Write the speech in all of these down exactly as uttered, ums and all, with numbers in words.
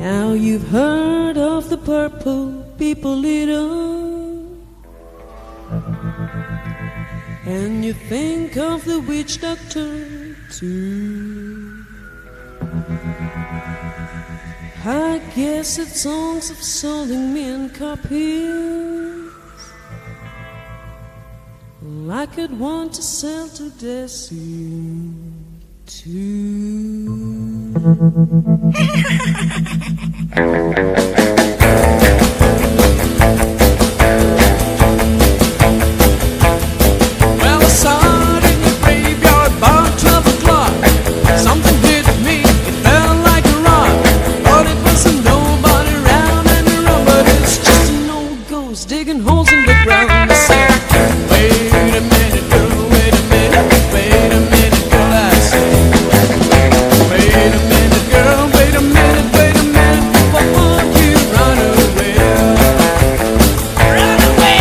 Now you've heard of the purple people eater, and you think of the witch doctor too. I guess it's songs of selling men copies like I'd want to sell to Desi too. Well, I saw it in the graveyard about twelve o'clock. Something hit me, it felt like a rock. Thought it wasn't nobody around and around, but it's just an old ghost digging holes in the ground. I said, wait a minute, girl, wait a minute, wait a minute, girl, I said, wait a minute, girl, wait a minute, wait a minute, before you run away. Run away.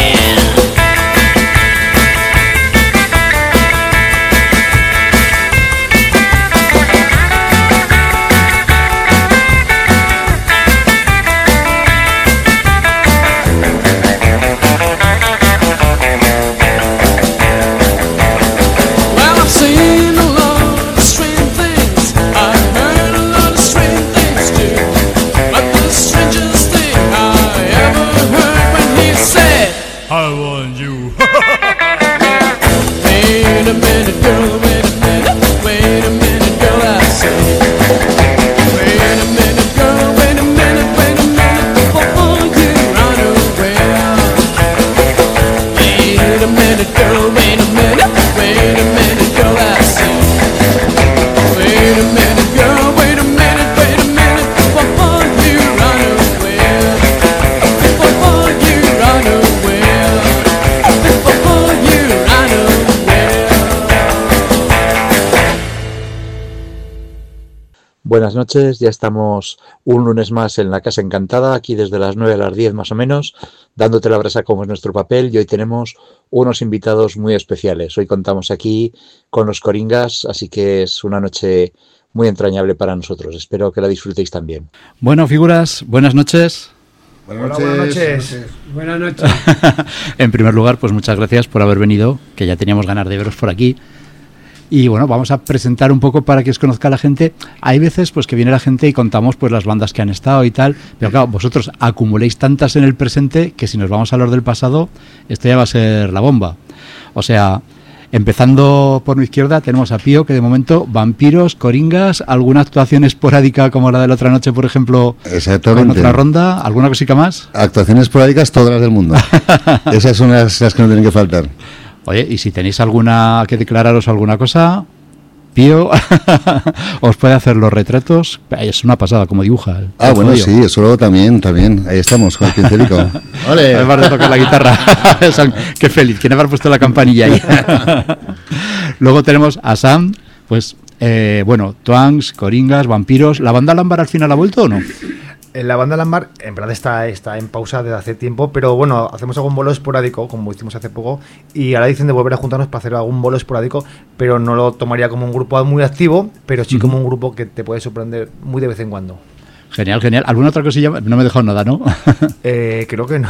Well, I've seen a lot of strange things. I've heard a lot of strange things too. But the strangest thing I ever heard when he said, I want you. Wait a minute, girl, wait a minute, wait a minute, girl, I said. Wait a minute, girl, wait a minute, wait a minute, before you run away. Wait a minute, girl, wait a minute, wait a minute, girl, I said. Wait a minute, girl, wait a minute, wait a minute, before you run away. Before you run away. Before you run away. Buenas noches, ya estamos un lunes más en la Casa Encantada, aquí desde las nueve a las diez más o menos, dándote la brasa como es nuestro papel, y hoy tenemos unos invitados muy especiales. Hoy contamos aquí con los Coringas, así que es una noche muy entrañable para nosotros. Espero que la disfrutéis también. Bueno, figuras, buenas noches. Buenas noches. Buenas noches. Buenas noches. En primer lugar, pues muchas gracias por haber venido, que ya teníamos ganas de veros por aquí. Y bueno, vamos a presentar un poco para que os conozca la gente. Hay veces pues que viene la gente y contamos pues las bandas que han estado y tal, pero claro, vosotros acumuléis tantas en el presente que si nos vamos a hablar del pasado, esto ya va a ser la bomba. O sea, empezando por mi izquierda tenemos a Pío, que de momento Vampiros, Coringas, alguna actuación esporádica como la de la otra noche, por ejemplo, exactamente, con otra ronda, alguna cosica más. Actuaciones esporádicas todas las del mundo. Esas son las, las que no tienen que faltar. Oye, y si tenéis alguna que declararos alguna cosa, Pío os puede hacer los retratos. Es una pasada como dibuja. Ah, bueno, jodido. Sí, eso luego también, también. Ahí estamos con el pincelico. ¡Ole! Además de tocar la guitarra. ¡Qué feliz! ¿Quién habrá puesto la campanilla ahí? Luego tenemos a Sam, pues, eh, bueno, Twangs, Coringas, Vampiros. ¿La banda Lámbar al final ha vuelto o no? La banda Lámbar en verdad está, está en pausa desde hace tiempo, pero bueno, hacemos algún bolo esporádico, como hicimos hace poco, y ahora dicen de volver a juntarnos para hacer algún bolo esporádico, pero no lo tomaría como un grupo muy activo, pero sí uh-huh. como un grupo que te puede sorprender muy de vez en cuando. Genial, genial. ¿Alguna otra cosilla? No me he dejado nada, ¿no? eh, creo que no.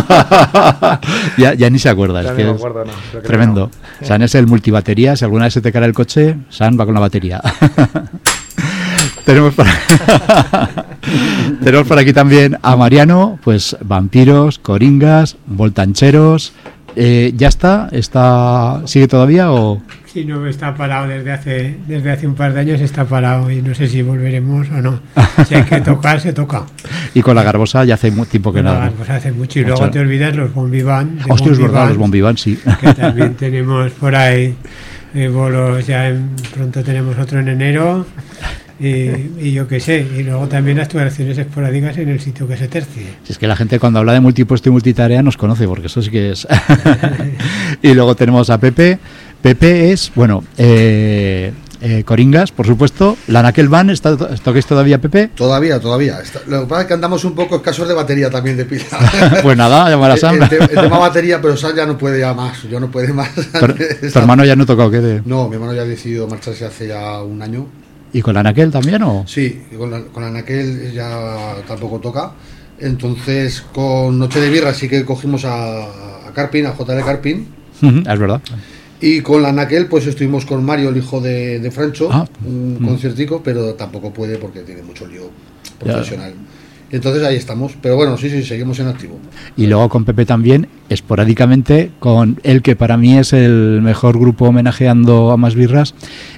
ya, ya ni se acuerda. Ya es que no me acuerdo, no. Creo que tremendo. No. San es el multibatería. Si alguna vez se te cae el coche, San va con la batería. Tenemos por... Tenemos por aquí también a Mariano, pues Vampiros, Coringas, Voltancheros. Eh, ¿Ya está? ¿Está sigue todavía o...? Sí, no, está parado desde hace desde hace un par de años, está parado y no sé si volveremos o no. Si hay que tocar, se toca. Y con la Garbosa ya hace tiempo que con nada. La Garbosa hace mucho y luego mucho. Te olvidas los Bombiván. Hostia, es verdad, los Bombiván, sí. Que también tenemos por ahí eh, bolos, ya en, pronto tenemos otro en enero. Y, y yo qué sé, y luego también actuaciones esporádicas en el sitio que se tercie. Si es que la gente cuando habla de multipuesto y multitarea nos conoce, porque eso sí que es. Y luego tenemos a Pepe. Pepe es, bueno, eh, eh, Coringas, por supuesto. La Naquel Van, ¿está, ¿toquéis todavía, Pepe? Todavía, todavía. Está, lo que pasa es que andamos un poco escasos de batería también de pila. Pues nada, llamar a Sam. El, el, el tema batería, pero Sam ya no puede ya más. Yo no puede más. ¿Tu, ¿Tu hermano ya no tocó qué? De... No, mi hermano ya ha decidido marcharse hace ya un año. ¿Y con Anaquel también o...? Sí, con, la, con Anaquel ya tampoco toca. Entonces, con Noche de Birra sí que cogimos a, a Carpin, a J L Carpin. Uh-huh, es verdad. Y con la Anaquel, pues estuvimos con Mario, el hijo de, de Francho, ah, un uh-huh. conciertico, pero tampoco puede porque tiene mucho lío profesional. Ya. Entonces ahí estamos. Pero bueno, sí, sí, seguimos en activo. Y luego con Pepe también, esporádicamente, con el que para mí es el mejor grupo homenajeando a Más Birras.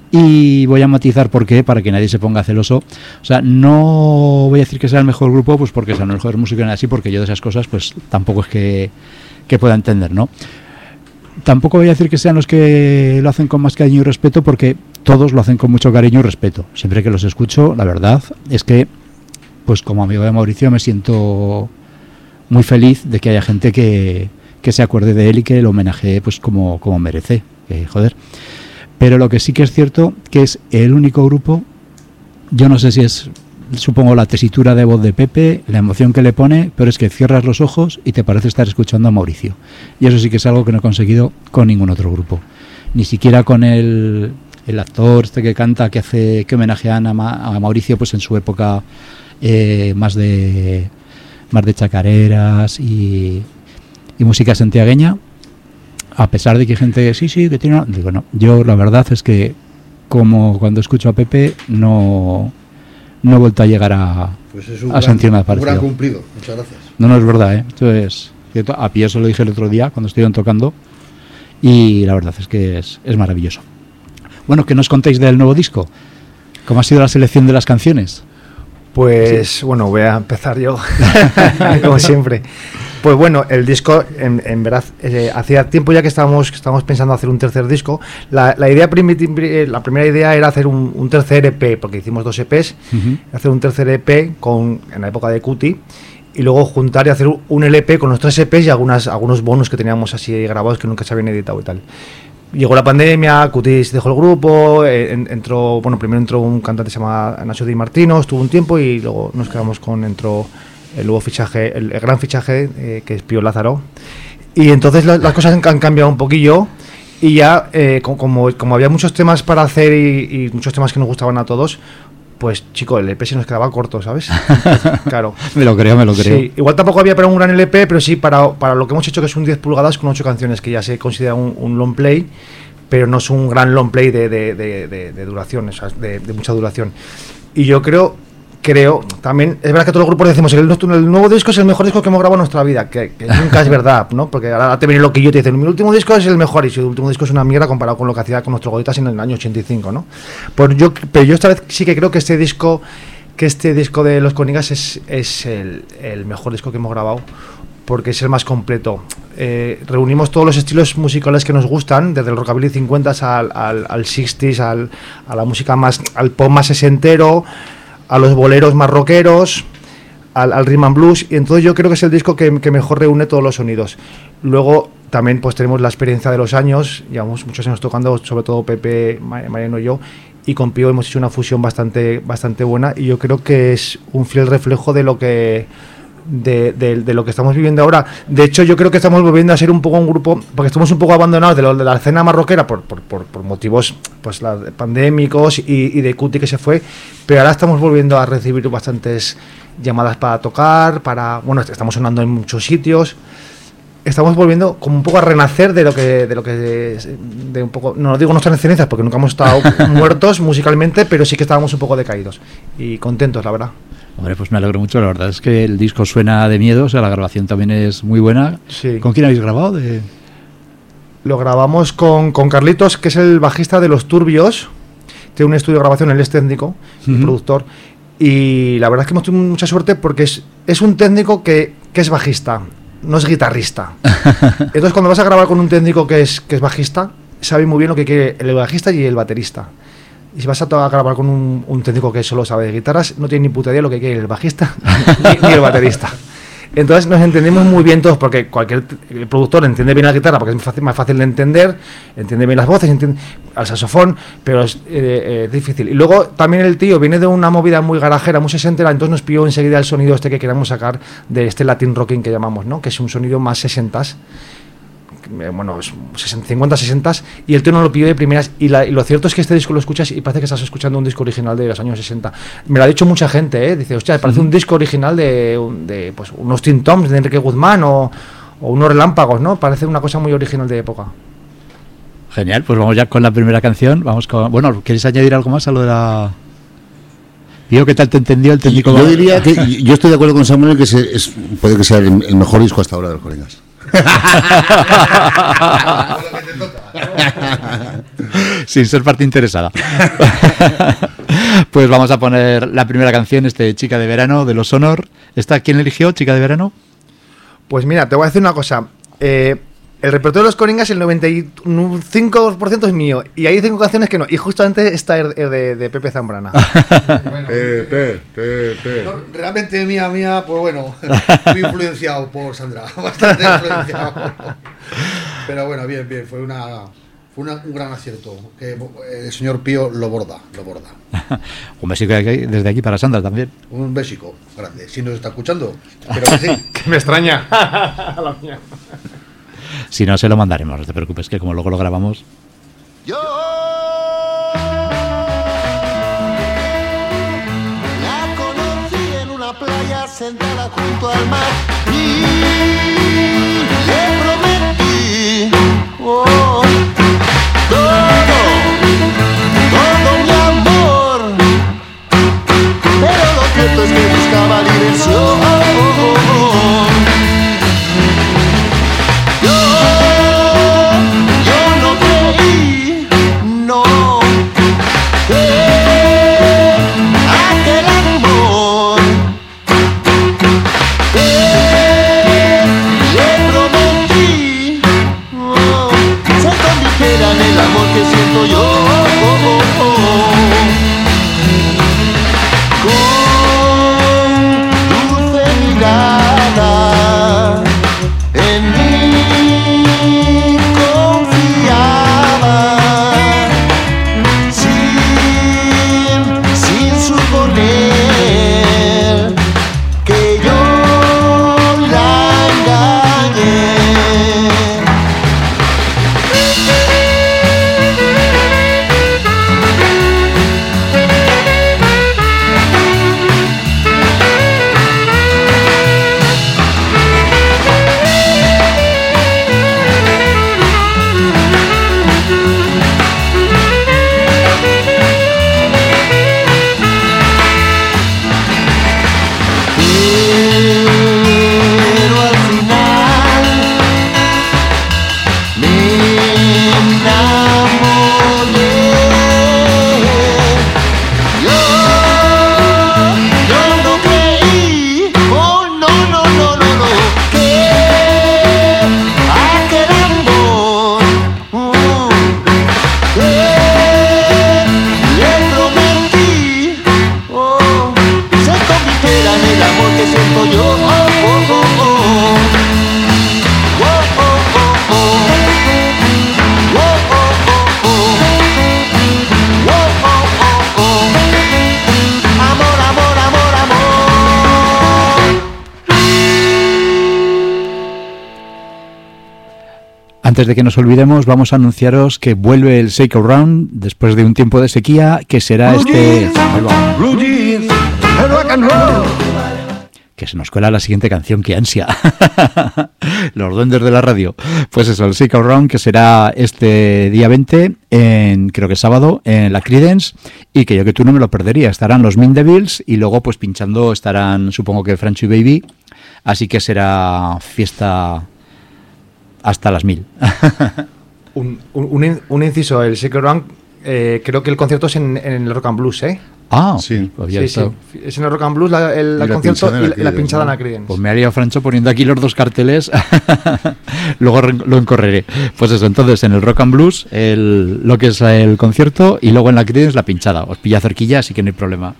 Y voy a matizar por qué, para que nadie se ponga celoso. O sea, no voy a decir que sea el mejor grupo, pues porque sea el mejor músico ni así, porque yo de esas cosas, pues tampoco es que, que pueda entender, ¿no? Tampoco voy a decir que sean los que lo hacen con más cariño y respeto, porque todos lo hacen con mucho cariño y respeto. Siempre que los escucho, la verdad es que, pues como amigo de Mauricio, me siento muy feliz de que haya gente que, que se acuerde de él y que lo homenajee pues como, como merece. Que, joder. Pero lo que sí que es cierto, que es el único grupo, yo no sé si es, supongo, la tesitura de voz de Pepe, la emoción que le pone, pero es que cierras los ojos y te parece estar escuchando a Mauricio. Y eso sí que es algo que no he conseguido con ningún otro grupo. Ni siquiera con el, el actor este que canta, que hace que homenajean a, Ma, a Mauricio pues en su época eh, más de más de chacareras y, y música santiagueña. A pesar de que hay gente, sí, sí, que tiene una... Digo, no, yo la verdad es que como cuando escucho a Pepe no, no he vuelto a llegar a, pues es un a gran, sentirme parecido. Un gran cumplido, muchas gracias. No, no es verdad, ¿eh? Esto es cierto. A Pío se lo dije el otro día cuando estuvieron tocando y la verdad es que es, es maravilloso. Bueno, ¿qué nos contéis del nuevo disco? ¿Cómo ha sido la selección de las canciones? Pues sí. Bueno, voy a empezar yo, como siempre. Pues bueno, el disco, en, en verdad, eh, hacía tiempo ya que estábamos, que estábamos pensando hacer un tercer disco. La, la idea primiti- la primera idea era hacer un, un tercer E P, porque hicimos dos E Pes, uh-huh. hacer un tercer E P con, en la época de Cuti, y luego juntar y hacer un L P con los tres E Pes y algunas, algunos bonus que teníamos así grabados que nunca se habían editado y tal. Llegó la pandemia, Cutis dejó el grupo, eh, entró, bueno, primero entró un cantante que se llama Nacho Di Martino, estuvo un tiempo y luego nos quedamos con, entró el nuevo fichaje, el, el gran fichaje eh, que es Pío Lázaro. Y entonces la, las cosas han cambiado un poquillo y ya, eh, como, como había muchos temas para hacer y, y muchos temas que nos gustaban a todos, pues chico, el L P se nos quedaba corto, ¿sabes? Claro. Me lo creo, me lo creo. Sí, igual tampoco había para un gran L P, pero sí para, para lo que hemos hecho, que es un diez pulgadas con ocho canciones, que ya se considera un, un long play, pero no es un gran long play de, de, de, de, de duración, o sea, de, de mucha duración. Y yo creo, creo, también, es verdad que todos los grupos decimos, el, el nuevo disco es el mejor disco que hemos grabado en nuestra vida, que, que nunca es verdad, ¿no? Porque ahora te viene lo que yo te dicen, mi último disco es el mejor, y si el último disco es una mierda comparado con lo que hacía con nuestros Goditas en el año ochenta y cinco, ¿no? Pues yo, pero yo esta vez sí que creo que este disco, que este disco de Los Conigas es, es el, el mejor disco que hemos grabado, porque es el más completo. Eh, reunimos todos los estilos musicales que nos gustan, desde el rockabilly cincuenta al, al, al sesenta, al, a la música más, al pop más sesentero, a los boleros más rockeros, al, al rhythm and blues, y entonces yo creo que es el disco que, que mejor reúne todos los sonidos. Luego también pues tenemos la experiencia de los años, llevamos muchos años tocando, sobre todo Pepe, Mariano y yo, y con Pío hemos hecho una fusión bastante, bastante buena, y yo creo que es un fiel reflejo de lo que De, de, de lo que estamos viviendo ahora. De hecho, yo creo que estamos volviendo a ser un poco un grupo, porque estamos un poco abandonados de, lo, de la escena marroquera por, por, por, por motivos pues la, pandémicos y, y de Cuti que se fue, pero ahora estamos volviendo a recibir bastantes llamadas para tocar, para, bueno, estamos sonando en muchos sitios, estamos volviendo como un poco a renacer de lo que, de lo que de, de un poco, no digo nuestras cenizas porque nunca hemos estado muertos musicalmente, pero sí que estábamos un poco decaídos y contentos, la verdad. Hombre, pues me alegro mucho, la verdad es que el disco suena de miedo, o sea, la grabación también es muy buena. Sí. ¿Con quién habéis grabado? De... Lo grabamos con, con Carlitos, que es el bajista de Los Turbios, tiene un estudio de grabación, él es técnico, uh-huh. y productor, y la verdad es que hemos tenido mucha suerte porque es, es un técnico que, que es bajista, no es guitarrista. Entonces cuando vas a grabar con un técnico que es, que es bajista, sabe muy bien lo que quiere el bajista y el baterista. Y si vas a, a grabar con un, un técnico que solo sabe de guitarras, no tiene ni puta idea lo que quiere el bajista ni, ni el baterista. Entonces nos entendemos muy bien todos, porque cualquier el productor entiende bien la guitarra porque es más fácil, más fácil de entender, entiende bien las voces, entiende al saxofón, pero es eh, eh, difícil. Y luego también el tío viene de una movida muy garajera, muy sesentera, entonces nos pilló enseguida el sonido este que queríamos sacar de este Latin Rocking que llamamos, ¿no? Que es un sonido más sesentas, bueno, cincuenta, sesenta, y el tío no lo pilló de primeras. Y, la, y lo cierto es que este disco lo escuchas y parece que estás escuchando un disco original de los años sesenta. Me lo ha dicho mucha gente, ¿eh? Dice, hostia, parece un disco original de, de pues, unos Teen Toms de Enrique Guzmán o, o unos Relámpagos, ¿no? Parece una cosa muy original de época. Genial, pues vamos ya con la primera canción. Vamos con, bueno, ¿queréis añadir algo más a lo de la...? Digo, ¿qué tal te entendió el técnico? Yo diría que yo estoy de acuerdo con Samuel en que se, es, puede que sea el, el mejor disco hasta ahora de los Coringas. Sin ser parte interesada. Pues vamos a poner la primera canción, este Chica de Verano de Los Honor. ¿Esta quién eligió, Chica de Verano? Pues mira, te voy a decir una cosa. Eh, el repertorio de los Coringas, el noventa y cinco por ciento es mío. Y hay cinco canciones que no. Y justamente esta es de, de Pepe Zambrana. Bueno, Pepe, Pepe. No, realmente mía, mía, pues bueno, muy influenciado por Sandra. Bastante influenciado. Pero bueno, bien, bien. Fue una... Fue una, un gran acierto, que el señor Pío lo borda, lo borda. Un besico desde aquí para Sandra también. Un besico grande, si nos está escuchando, espero que sí. Que me extraña. La mía. Si no, se lo mandaremos, no te preocupes, que como luego lo grabamos. Yo la conocí en una playa sentada junto al mar y le prometí oh, todo, todo mi amor, pero lo cierto es que buscaba diversión. Antes de que nos olvidemos, vamos a anunciaros que vuelve el Shake Around después de un tiempo de sequía, que será este... Que se nos cuela la siguiente canción, que ansia. Los duendes de la radio. Pues eso, el Shake Around, que será este día veinte, en, creo que sábado, en la Creedence, y que yo que tú no me lo perdería. Estarán los Mean Devils y luego pues pinchando estarán, supongo que Franchi Baby, así que será fiesta hasta las mil. un, un, un inciso, el Shake Around, eh, creo que el concierto es en, en el Rock and Blues, ¿eh? Ah, sí, pues sí, sí. Es en el Rock and Blues la, el, la concierto y la, la pinchada en la Creedence. Pues me haría Francho poniendo aquí los dos carteles. Luego lo encorreré. Pues eso, entonces en el Rock and Blues el, lo que es el concierto y luego en la Creedence la pinchada. Os pilla cerquilla, así que no hay problema.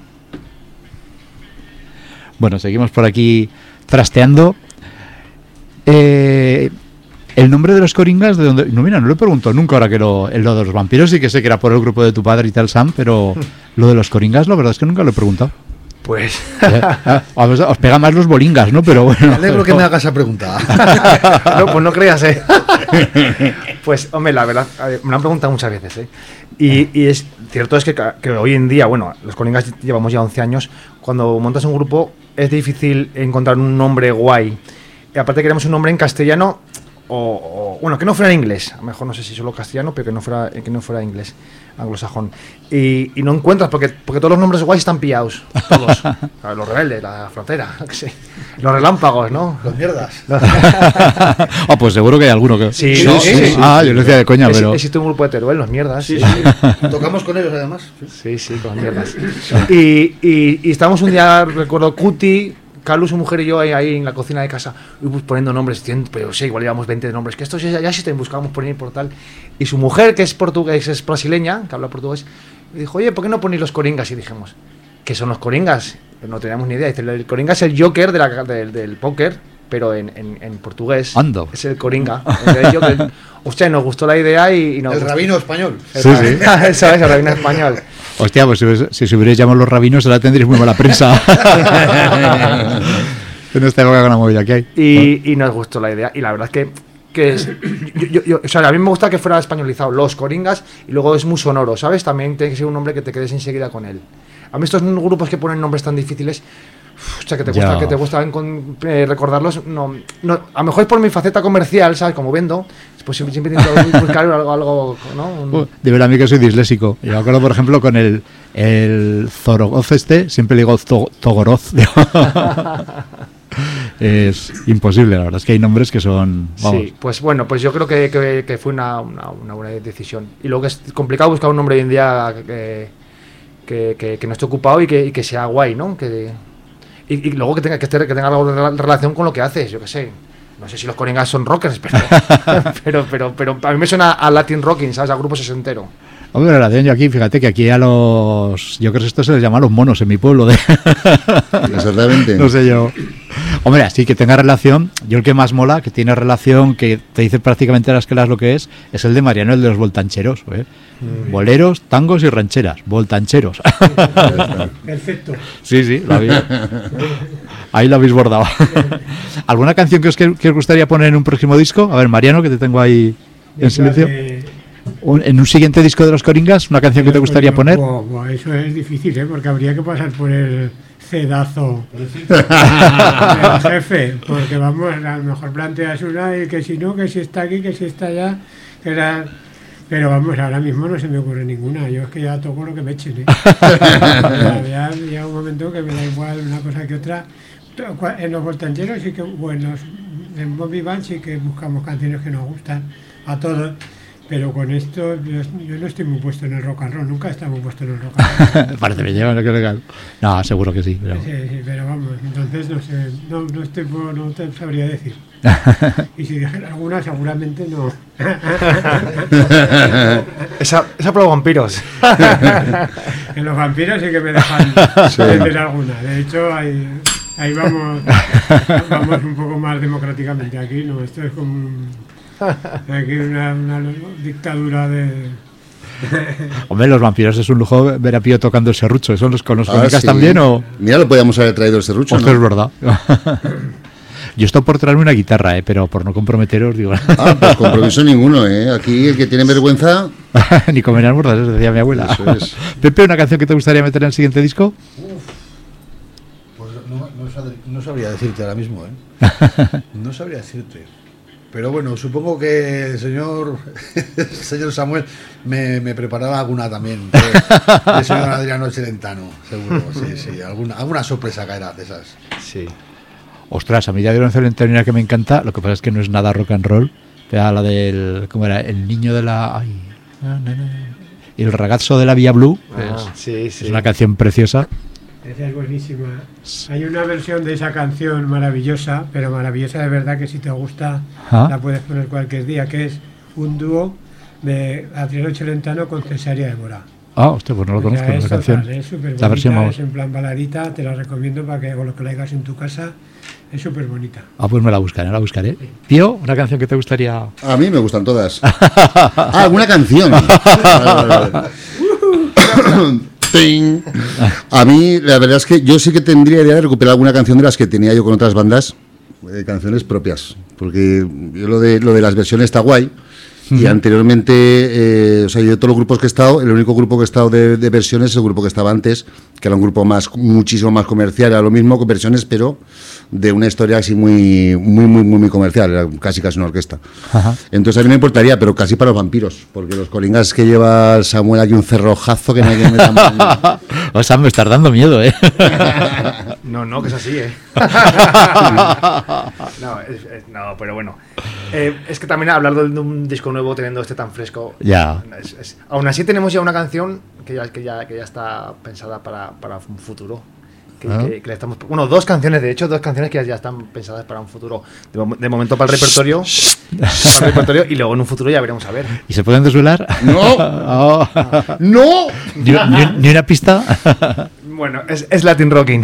Bueno, seguimos por aquí trasteando. Eh... El nombre de los Coringas, ¿de dónde? No, mira, no lo he preguntado nunca ahora que lo, el lo de los vampiros, sí que sé que era por el grupo de tu padre y tal, Sam, pero lo de los Coringas, la verdad es que nunca lo he preguntado. Pues... Eh, eh, os, os pega más los bolingas, ¿no? Pero bueno... Me alegro que me hagas esa pregunta. No, pues no creas, ¿eh? Pues, hombre, la verdad, a ver, me lo han preguntado muchas veces, ¿eh? Y, y es cierto es que, que hoy en día, bueno, los Coringas llevamos ya once años, cuando montas un grupo es difícil encontrar un nombre guay. Y aparte queremos un nombre en castellano o, o bueno, que no fuera en inglés. A lo mejor no sé si solo castellano, pero que no fuera, que no fuera inglés, anglosajón. Y, y no encuentras, porque, porque todos los nombres guays están pillados. Todos. Los rebeldes, la frontera, qué sé. Los relámpagos, ¿no? Los mierdas. Ah, pues seguro que hay alguno que... Sí, sí, ¿no? sí, Sí, sí. sí, Ah, sí, yo lo sí. decía de coña, Ex- pero... Existe un grupo de Teruel, los mierdas. Sí, Sí, sí. Tocamos con ellos además. sí, sí, con los mierdas. Y, y, y estábamos un día, recuerdo, Cuti, Calu, su mujer y yo ahí, ahí en la cocina de casa, y pues poniendo nombres, cien, pero sí, igual llevamos veinte nombres, que estos ya, ya sí te buscábamos por ahí por tal. Y su mujer, que es portugués, es brasileña, que habla portugués, me dijo, oye, ¿por qué no ponéis los Coringas? Y dijimos, ¿qué son los Coringas? Pero no teníamos ni idea. Dice, el Coringa es el Joker de la, del, del póker, pero en, en, en portugués. Ando. Es el Coringa. El Joker. Hostia, nos gustó la idea y, y nos El gustó. rabino español. El Sí, rabino- sí. Eso es, el rabino español. Hostia, pues si, os- si se hubierais llamado los rabinos, ahora tendréis muy mala prensa. En esta época con la movida que hay. Y, y nos gustó la idea. Y la verdad es que, que es, yo, yo- yo- o sea, a mí me gusta que fuera españolizado, los Coringas, y luego es muy sonoro, ¿sabes? También tiene que ser un nombre que te quedes enseguida con él. A mí estos grupos que ponen nombres tan difíciles, uf, o sea, que te Ya. gusta, que te gusta encon- eh, recordarlos, no, no, a lo mejor es por mi faceta comercial, ¿sabes? Como vendo, pues siempre, siempre intento buscar algo, algo ¿no? Un- Uh, de verdad, a mí que soy disléxico. Yo me acuerdo, por ejemplo, con el, el Zorogoz este, siempre le digo Zo- Zogoroz. Digo. Es imposible, la verdad es que hay nombres que son... Vamos. Sí, pues bueno, pues yo creo que, que, que fue una, una, una buena decisión. Y luego es complicado buscar un nombre hoy en día que, que, que, que no esté ocupado y que, y que sea guay, ¿no? Que, y, y luego que tenga, que, esté- que tenga algo de rela- relación con lo que haces, yo qué sé. No sé si los Coringas son rockers, pero, pero, pero, pero a mí me suena a Latin Rocking, ¿sabes? A grupo sesentero. Hombre, relación yo aquí, fíjate que aquí a los... Yo creo que esto se les llama los monos en mi pueblo. De... Exactamente. No sé yo. Hombre, así que tenga relación. Yo el que más mola, que tiene relación, que te dice prácticamente las que las lo que es, es el de Mariano, el de los voltancheros. ¿eh? Mm. Boleros, tangos y rancheras. Voltancheros. Perfecto. Sí, sí, lo habéis... ahí lo habéis bordado. ¿Alguna canción que os, que, que os gustaría poner en un próximo disco? A ver, Mariano, que te tengo ahí en silencio. Un- en un siguiente disco de los Coringas, una canción que te gustaría poner. Buah, buah, eso es difícil, ¿eh? Porque habría que pasar por el cedazo del jefe, porque vamos, a lo mejor planteas una y que si no, que si está aquí, que si está allá, que era... Pero vamos, ahora mismo no se me ocurre ninguna, yo es que ya toco lo que me echen, ¿eh? ya, ya llega un momento que me da igual una cosa que otra. En los voltancheros sí que, bueno, en Bobby Band sí que buscamos canciones que nos gustan a todos. Pero con esto, yo, yo no estoy muy puesto en el rock and roll, nunca he estado muy puesto en el rock and roll. Parece bien, no, que legal. No, seguro que sí. Pero... Sí, sí, pero vamos, entonces no sé, no, no, estoy, por- no te sabría decir. Y si dijera alguna, seguramente no. Esa, esa por los vampiros. En los vampiros sí que me dejan Sí. decir alguna. De hecho, ahí, ahí vamos, vamos un poco más democráticamente. Aquí no, esto es como un- aquí una, una dictadura de... Hombre, los vampiros es un lujo ver a Pío tocando el serrucho. ¿Son los con los Ah, Coringas sí. también o...? Mira, lo podíamos haber traído el serrucho, Ostras, es ¿no? verdad. Yo estoy por traerme una guitarra, ¿eh? Pero por no comprometeros, digo... Ah, pues compromiso ninguno, ¿eh? Aquí el que tiene vergüenza... Ni comer almuerzas, eso decía mi abuela. Eso es. Pepe, ¿una canción que te gustaría meter en el siguiente disco? Pues no, no sab- no sabría decirte ahora mismo, ¿eh? No sabría decirte. Pero bueno, supongo que el señor, el señor Samuel me, me preparaba alguna también. de- del señor Adriano Celentano, seguro. Sí, sí. Alguna, alguna sorpresa caerá de esas. Sí. Ostras, a mí de Adriano Celentano que me encanta, lo que pasa es que no es nada rock and roll. Era la del... ¿Cómo era? El niño de la... Ay, na, na, na. El ragazzo de la Vía Blue. Ah, es, sí, sí. es una canción preciosa. Esa es buenísima. Hay una versión de esa canción maravillosa, pero maravillosa de verdad, que si te gusta ¿Ah? la puedes poner cualquier día, que es un dúo de Adriano Celentano con Cesárea Évora. Ah, hostia, pues no lo O sea, conozco, es esa canción. total, es súper La versión, bonita, vamos. es en plan baladita, te la recomiendo para que o lo que la hagas en tu casa, es súper bonita. Ah, pues me la buscaré, la buscaré. Tío, ¿una canción que te gustaría...? A mí me gustan todas. Ah, alguna canción. Vale, vale, vale. Ting. A mí, la verdad es que yo sí que tendría idea de recuperar alguna canción de las que tenía yo con otras bandas, eh, canciones propias, porque yo lo de, lo de las versiones está guay. Y anteriormente, eh, o sea, yo de todos los grupos que he estado, el único grupo que he estado de, de versiones es el grupo que estaba antes, que era un grupo más, muchísimo más comercial, era lo mismo con versiones, pero de una historia así muy, muy, muy, muy, muy comercial, era casi casi una orquesta. Ajá. Entonces a mí no me importaría, pero casi para los vampiros, porque los colingas que lleva Samuel aquí un cerrojazo que no hay que meter mano. O sea, me estás dando miedo, ¿eh? No, no, que es así, ¿eh? no, es, es, no, pero bueno. Eh, es que también hablar de un disco nuevo teniendo este tan fresco. Ya. Es, es, aún así tenemos ya una canción que ya, que ya, que ya está pensada para, para un futuro. Que, ¿Ah? que, que le estamos, bueno, dos canciones, de hecho, dos canciones que ya, ya están pensadas para un futuro. De, de momento para el repertorio. Para el repertorio y luego en un futuro ya veremos a ver. ¿Y se pueden desvelar? ¡No! Oh. ¡No! ¿Ni, ni, ni una pista? Bueno, es, es Latin Rocking.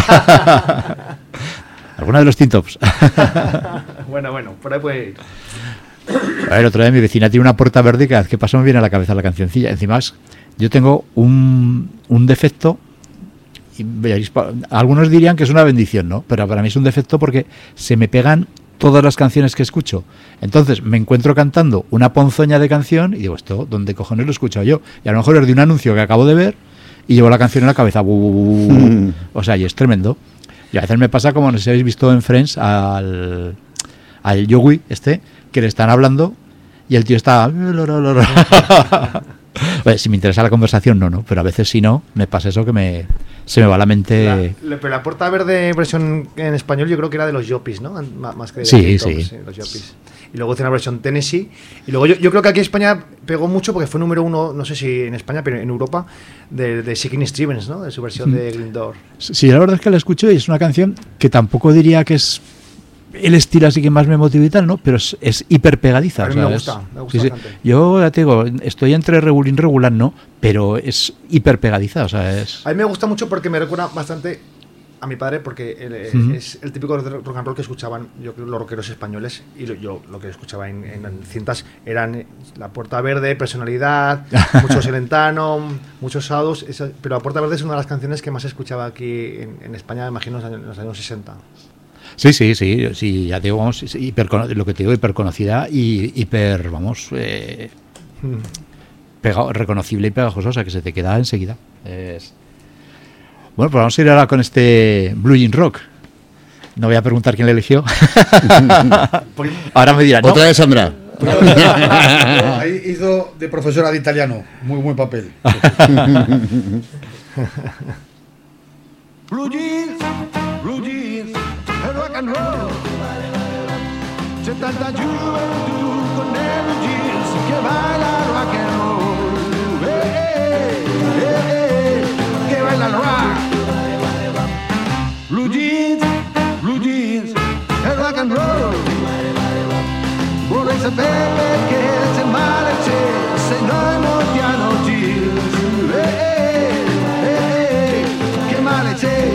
¿Alguna de los Teen Tops? Bueno, bueno, por ahí puede ir. A ver, otro día mi vecina tiene una puerta verde y cada vez que paso me viene a la cabeza la cancioncilla. Encima, yo tengo un, un defecto, y veréis, algunos dirían que es una bendición, ¿no? Pero para mí es un defecto porque se me pegan todas las canciones que escucho. Entonces me encuentro cantando una ponzoña de canción y digo, ¿esto dónde cojones lo he escuchado yo? Y a lo mejor es de un anuncio que acabo de ver y llevo la canción en la cabeza. Mm. O sea, y es tremendo. Y a veces me pasa como, no sé si habéis visto en Friends al, al Joey este, que le están hablando y el tío está... Bueno, si me interesa la conversación, no, no, pero a veces si no, me pasa eso que me se me va la mente... La, pero la Puerta Verde versión en español yo creo que era de los Yopis, ¿no? Más que de sí, Tops, sí. sí, los Yopis. Y luego tiene una versión Tennessee. Y luego yo, yo creo que aquí en España pegó mucho porque fue número uno, no sé si en España, pero en Europa, de, de Seeking Stevens, ¿no? De su versión mm. de Green Door. Sí, la verdad es que la escucho y es una canción que tampoco diría que es el estilo así que más me motiva y tal, ¿no? Pero es, es hiper pegadiza. A mí o sea, me gusta, es, me gusta sí, bastante. Sí. Yo ya te digo, estoy entre regulín regular, ¿no? Pero es hiper pegadiza, o sea, es... A mí me gusta mucho porque me recuerda bastante a mi padre, porque él, uh-huh. es el típico rock and roll que escuchaban, yo creo, los rockeros españoles, y lo, yo lo que escuchaba en, en, en cintas eran La Puerta Verde, Personalidad, mucho Celentano, muchos Shadows, esa, pero La Puerta Verde es una de las canciones que más escuchaba aquí en, en España, imagino, en los años, en los años sesenta. Sí, sí, sí, sí, ya te digo, vamos, hiper, lo que te digo, hiper conocida y hiper, vamos, eh, mm. pega, reconocible y pegajosa, o sea, que se te queda enseguida. Es... Bueno, pues vamos a ir ahora con este Blue Jean Rock. No voy a preguntar quién le eligió. Ahora me dirán, ¿no? Otra vez Sandra. Ahí hizo de profesora de italiano. Muy buen papel. Blue jeans, blue jeans, el rock and roll. setenta juventud con el blue jeans que baila rock and roll. Hey, hey, hey, hey, que baila el rock. Blue jeans, blue jeans, el rock and roll. Vorrei sapere perché se male c'è, se noi montiamo jeans. Hey, hey, hey, hey, che male c'è.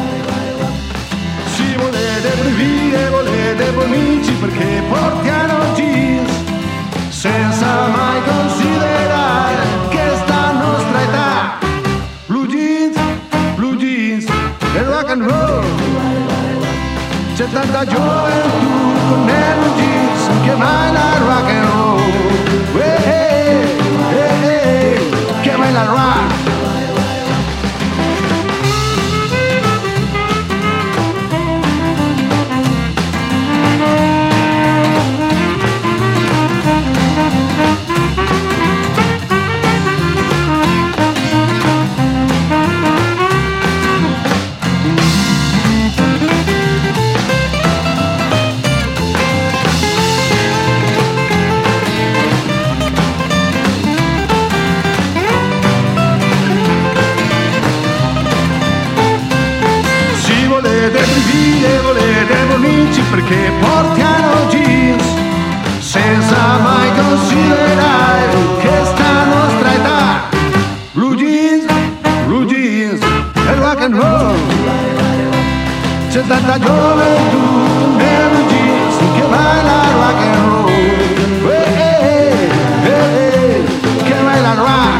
Si volete brivire, volete amici perché portiamo jeans, senza mai considerare che sta nostra età. Blue jeans, blue jeans, e rock and roll. C'è tanta gioventù con el jeans che baila rock and roll. Hey, hey, hey, hey, che baila rock. Perché portiamo jeans senza mai considerare che sta nostra età. Blue jeans, blue jeans e rock and roll. C'è tanta gioventù nel blue jeans che baila rock and roll. Hey, hey, hey, che baila rock.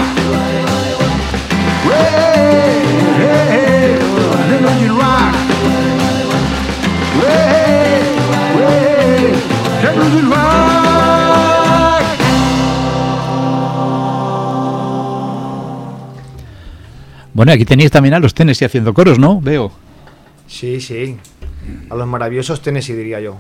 Hey, hey, hey, nel blue jeans rock. Hey, Bueno, aquí tenéis también a los Tennessee haciendo coros, ¿no? Veo. Sí, sí. A los maravillosos Tennessee, diría yo.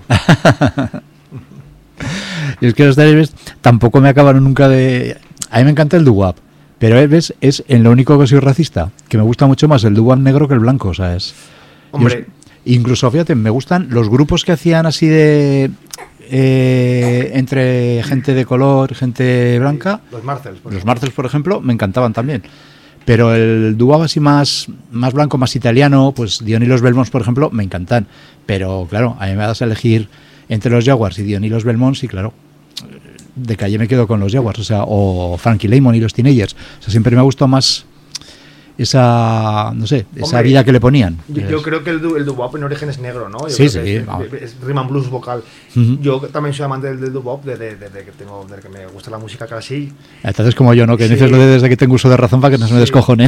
Y es que los Tennessee tampoco me acabaron nunca de... A mí me encanta el doo-wop, pero ¿ves? Es en lo único que soy racista, que me gusta mucho más el doo-wop negro que el blanco, ¿sabes? Hombre... Yo, incluso, fíjate, me gustan los grupos que hacían así de... Eh, entre gente de color, gente blanca. Los Marcells, por Los ejemplo. Marcells, por ejemplo, me encantaban también. Pero el doo-wop así más, más blanco, más italiano, pues Dion y los Belmonts, por ejemplo, me encantan. Pero claro, a mí me das a elegir entre los Jaguars y Dion y los Belmonts, y claro, de calle me quedo con los Jaguars, o sea, o Frankie Lymon y los Teenagers. O sea, siempre me ha gustado más esa, no sé, esa Hombre, vida que le ponían. Yo, yo creo que el, du- el doo-wop en origen es negro, ¿no? Yo Sí, creo sí, que es, vamos. es, es rhythm and blues vocal. Ujú. Yo también soy amante del, del doo-wop desde, desde que tengo, desde que me gusta la música casi. Entonces, como yo, ¿no? Que Sí. dices lo de desde que tengo uso de razón para que no se me Sí, descojonen.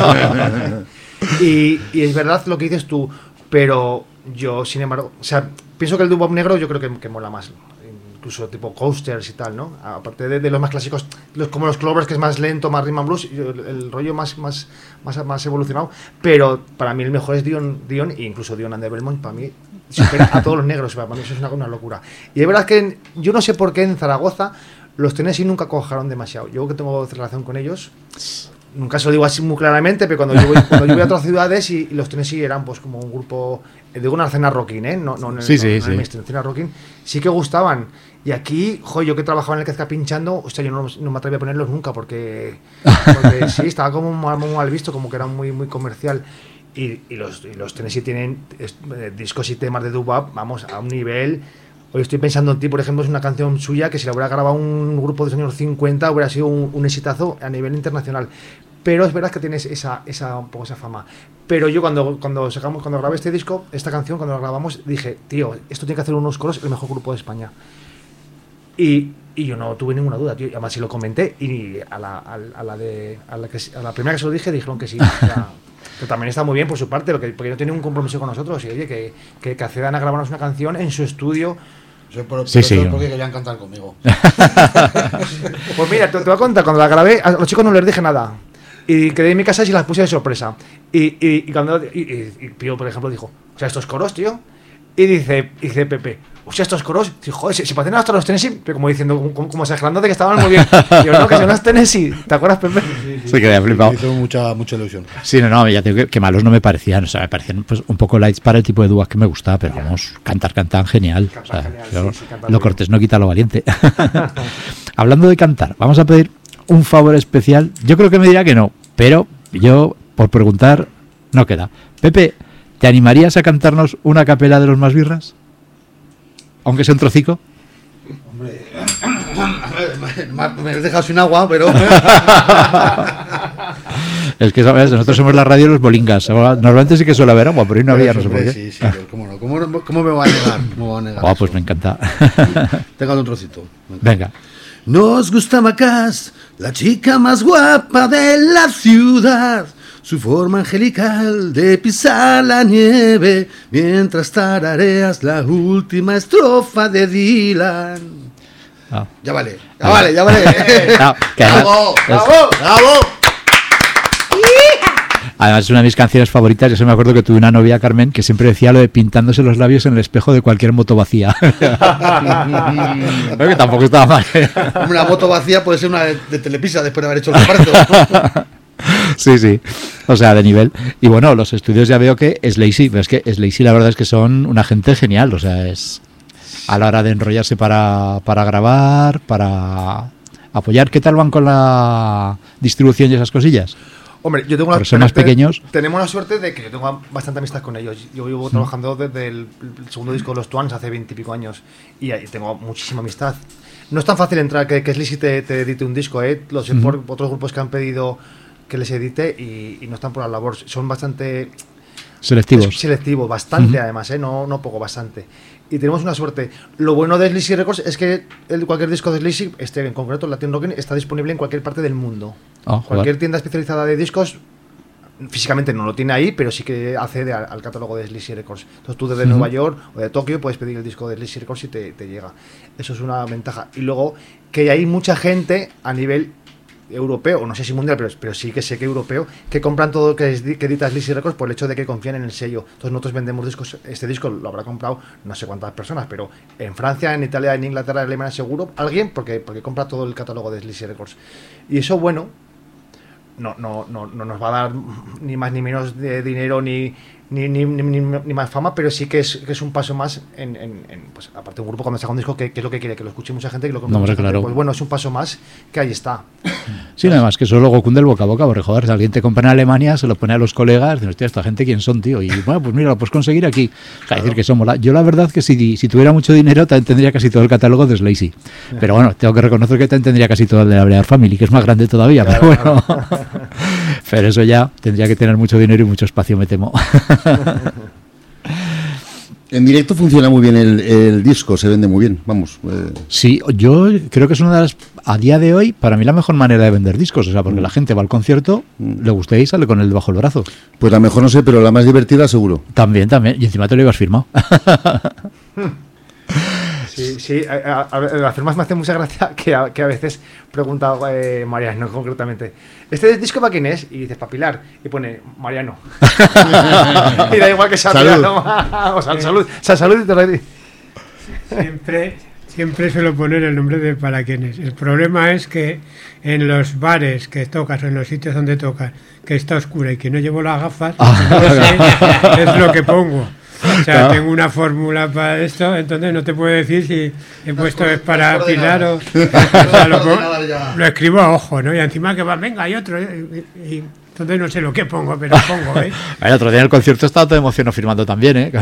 sí. y, y es verdad lo que dices tú, pero yo, sin embargo, o sea, pienso que el doo-wop negro yo creo que, que mola más. Incluso tipo coasters y tal, ¿no? Aparte de, de los más clásicos, los, como los Clovers, que es más lento, más rhythm and blues, yo- el, el rollo más, más, más, más evolucionado. Pero para mí el mejor es Dion, Dion e incluso Dion and the Belmont, para mí supera a todos los negros. Para mí eso es una, una locura. Y es verdad que en- yo no sé por qué en Zaragoza los Tennessee nunca cojaron demasiado. Yo que tengo relación con ellos, nunca se lo digo así muy claramente, pero cuando yo voy, cuando yo voy a otras ciudades y, y los Tennessee eran pues como un grupo, eh, digo una escena rocking, ¿eh? No, no, no, Sí, no, sí, no en sí. el mainstream, escena rocking, sí que gustaban. Y aquí, jo, yo que trabajaba en el Kazka pinchando, hostia, yo no, no me atreví a ponerlos nunca porque, porque sí, estaba como mal, muy mal visto, como que era muy, muy comercial. Y, y los, y los Tennessee tienen es- eh, discos y temas de doo-wop, vamos, a un nivel... Hoy estoy pensando en ti, por ejemplo, es una canción suya que si la hubiera grabado un grupo de los años cincuenta hubiera sido un, un exitazo a nivel internacional. Pero es verdad que tienes esa, esa, un poco esa fama. Pero yo cuando, cuando sacamos, cuando grabé este disco, esta canción, cuando la grabamos, dije, tío, esto tiene que hacer unos coros el mejor grupo de España. Y, y yo no tuve ninguna duda, tío. Además, sí lo comenté y a la, a, a la, de, a, la que, a la primera que se lo dije dijeron que sí. O sea, que también está muy bien por su parte, porque, porque no tiene un compromiso con nosotros. Y oye, que, que, que accedan a grabarnos una canción en su estudio. Yo por, Sí, pero sí, eso es yo- porque querían cantar conmigo. Pues mira, te, te voy a contar, cuando la grabé, a los chicos no les dije nada. Y quedé en mi casa y las puse de sorpresa. Y, y, y cuando y, y, y Pío, por ejemplo, dijo, o sea, estos coros, tío. Y dice, y dice Pepe, o sea, estos coros, sí, joder, si, si parecen hasta los Tennessee, pero como diciendo, como, como exagerando de que estaban muy bien. Y yo, no, que son los Tennessee. ¿Te acuerdas, Pepe? Se quedé flipado. Me hizo mucha, mucha ilusión. Sí, no, no, ya te digo que, que malos no me parecían, o sea, me parecían pues un poco lights para el tipo de dúas que me gustaba, pero vamos, cantar, cantan genial. Cantan O sea, genial, yo- sí, sí, cantan lo muy cortés no quita lo valiente. Hablando de cantar, vamos a pedir un favor especial. Yo creo que me dirá que no, pero yo, por preguntar, no queda. Pepe, ¿te animarías a cantarnos una capela de los Más Birras? Aunque sea un trocico. Hombre, me- me has dejado sin agua, pero. Es que, ¿sabes? Nosotros somos la radio de los bolingas. Normalmente sí que suele haber agua, pero hoy no había, no sé por Hombre, qué. Sí, sí, pero cómo no. ¿Cómo, no- cómo me va a negar? ¿Cómo va a negar Oh, eso? pues me encanta. Tenga un trocito. Venga. Nos gusta Macas, la chica más guapa de la ciudad. Su forma angelical de pisar la nieve mientras tarareas la última estrofa de Dylan. Ah. Ya vale, ya vale, ya vale. No, que además- ¡Bravo! es- ¡Bravo! ¡Bravo! Además es una de mis canciones favoritas. Yo se me acuerdo que tuve una novia, Carmen, que siempre decía lo de pintándose los labios en el espejo de cualquier moto vacía. Creo que tampoco estaba mal. Una moto vacía puede ser una de, de Telepisa después de haber hecho el reparto. Sí, sí. O sea, de nivel. Y bueno, los estudios ya veo que Slazy, pero es que Slazy la verdad es que son una gente genial. O sea, es a la hora de enrollarse para, para grabar, para apoyar. ¿Qué tal van con la distribución y esas cosillas? Hombre, yo tengo una Por ser más te- pequeños. Tenemos la suerte de que yo tengo bastante amistad con ellos. Yo llevo trabajando desde el, el segundo disco de los Twans hace veintipico años y ahí tengo muchísima amistad. No es tan fácil entrar que, que Sleazy te, te edite un disco, ¿eh? Lo sé por otros grupos que han pedido que les edite y, y no están por la labor. Son bastante Selectivos. selectivos, bastante Ujú. además, ¿eh? No, no poco, bastante. Y tenemos una suerte. Lo bueno de Sleazy Records es que el, cualquier disco de Sleazy, este en concreto, el Latin Rocking, está disponible en cualquier parte del mundo. Ah, joder. Cualquier tienda especializada de discos físicamente no lo tiene ahí, pero sí que accede al, al catálogo de Sleazy Records. Entonces tú desde Ujú. Nueva York o de Tokio puedes pedir el disco de Sleazy Records y te, te llega. Eso es una ventaja. Y luego que hay mucha gente a nivel europeo, no sé si mundial, pero, pero sí que sé que europeo, que compran todo que, es, que edita Sleazy Records por el hecho de que confían en el sello. Entonces nosotros vendemos discos, este disco lo habrá comprado no sé cuántas personas, pero en Francia, en Italia, en Inglaterra, en Alemania seguro, alguien, porque, porque compra todo el catálogo de Sleazy Records. Y eso, bueno, no, no, no, no nos va a dar ni más ni menos de dinero ni... Ni, ni, ni, ni más fama, pero sí que es, que es un paso más en, en, en pues aparte de un grupo cuando saca un disco que, que es lo que quiere, que lo escuche mucha gente, que lo compre No, mucha claro. gente, pues bueno, es un paso más que ahí está. Sí, además que eso luego cunde el boca a boca, porque joder, si alguien te compra en Alemania, se lo pone a los colegas, dicen, hostia, esta gente quién son, tío, y bueno, pues mira, lo puedes conseguir aquí. O sea, decir que somos la... Yo la verdad que si, si tuviera mucho dinero también tendría casi todo el catálogo de Sleazy. Pero bueno, tengo que reconocer que también tendría casi todo el de la Blear Family, que es más grande todavía, Claro, pero bueno. Pero eso ya tendría que tener mucho dinero y mucho espacio, me temo. En directo funciona muy bien el, el disco, se vende muy bien, vamos. Eh. Sí, yo creo que es una de las, a día de hoy, para mí la mejor manera de vender discos, o sea, porque Mm. la gente va al concierto, Mm. le gusta y sale con el debajo del brazo. Pues la mejor no sé, pero la más divertida seguro. También, también, y encima te lo ibas firmado. Sí, sí, a, a, a ver, las firmas me hace mucha gracia que a, que a veces pregunta eh, Mariano concretamente, ¿este disco para quién es? Y dices, para Pilar, y pone Mariano. Y da igual que sea Salud. Pilar, ¿no? O sea, salud, o sea, salud y te lo digo. Siempre, siempre suelo poner el nombre de para quién es. El problema es que en los bares que tocas o en los sitios donde tocas, que está oscura y que no llevo las gafas, Ah. no lo sé, es lo que pongo. O sea, Claro. tengo una fórmula para esto, entonces no te puedo decir si he puesto es para Pilar o... o sea, lo, pongo- lo escribo a ojo, ¿no? Y encima que va, venga, hay otro. Y, y entonces no sé lo que pongo, pero pongo, ¿eh? El otro día en el concierto estaba todo emocionado firmando también, ¿eh?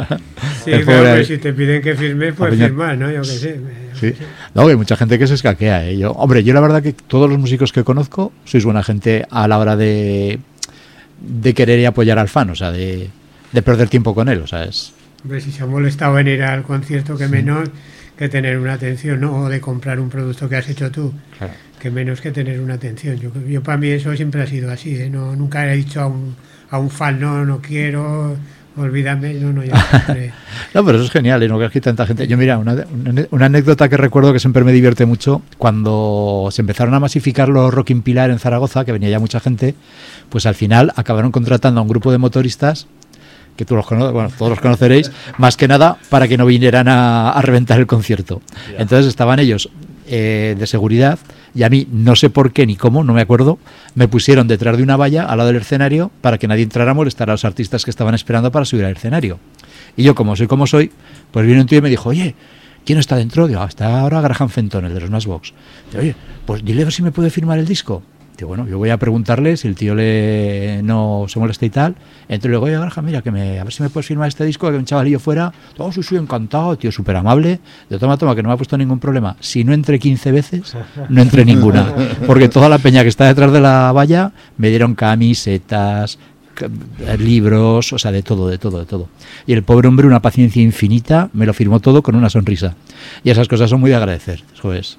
Sí, El pero pobre ahí. pues, si te piden que firmes, pues Apeña- firmar, ¿no? Yo qué sé. Sí. No, hay mucha gente que se escaquea, ¿eh? Yo, hombre, yo la verdad que todos los músicos que conozco sois buena gente a la hora de, de querer y apoyar al fan, o sea, de, de perder tiempo con él, o sea, es... Hombre, si se ha molestado en ir al concierto, que menos que tener una atención, ¿no? O de comprar un producto que has hecho tú, Claro. que menos que tener una atención. Yo, yo para mí eso siempre ha sido así, ¿eh? No, nunca he dicho a un, a un fan, no, no quiero, olvídame, no, no, ya siempre... No, pero eso es genial, y no creas que hay tanta gente. Yo, mira, una, una, una anécdota que recuerdo que siempre me divierte mucho, cuando se empezaron a masificar los Rocking Pilar en Zaragoza, que venía ya mucha gente, pues al final acabaron contratando a un grupo de motoristas que tú los cono- bueno, todos los conoceréis, más que nada para que no vinieran a, a reventar el concierto. Ya. Entonces estaban ellos eh, de seguridad, y a mí, no sé por qué ni cómo, no me acuerdo, me pusieron detrás de una valla al lado del escenario para que nadie entrara a molestar a los artistas que estaban esperando para subir al escenario. Y yo, como soy como soy, pues vino un tío y me dijo, oye, ¿quién está dentro? Digo, "Ah, está ahora Graham Fenton, el de los Smashbox". Digo, oye, pues dile a ver si me puede firmar el disco. Digo, bueno, yo voy a preguntarle si el tío le no se molesta y tal. Entonces le digo, oye, Graham, mira, que me, a ver si me puedes firmar este disco, que un chavalillo fuera. Oh, sí, sí, encantado, tío, súper amable. De toma, toma, que no me ha puesto ningún problema. Si no entré quince veces, no entré ninguna. Porque toda la peña que está detrás de la valla me dieron camisetas, c- libros, o sea, de todo, de todo, de todo. Y el pobre hombre, una paciencia infinita, me lo firmó todo con una sonrisa. Y esas cosas son muy de agradecer, eso es.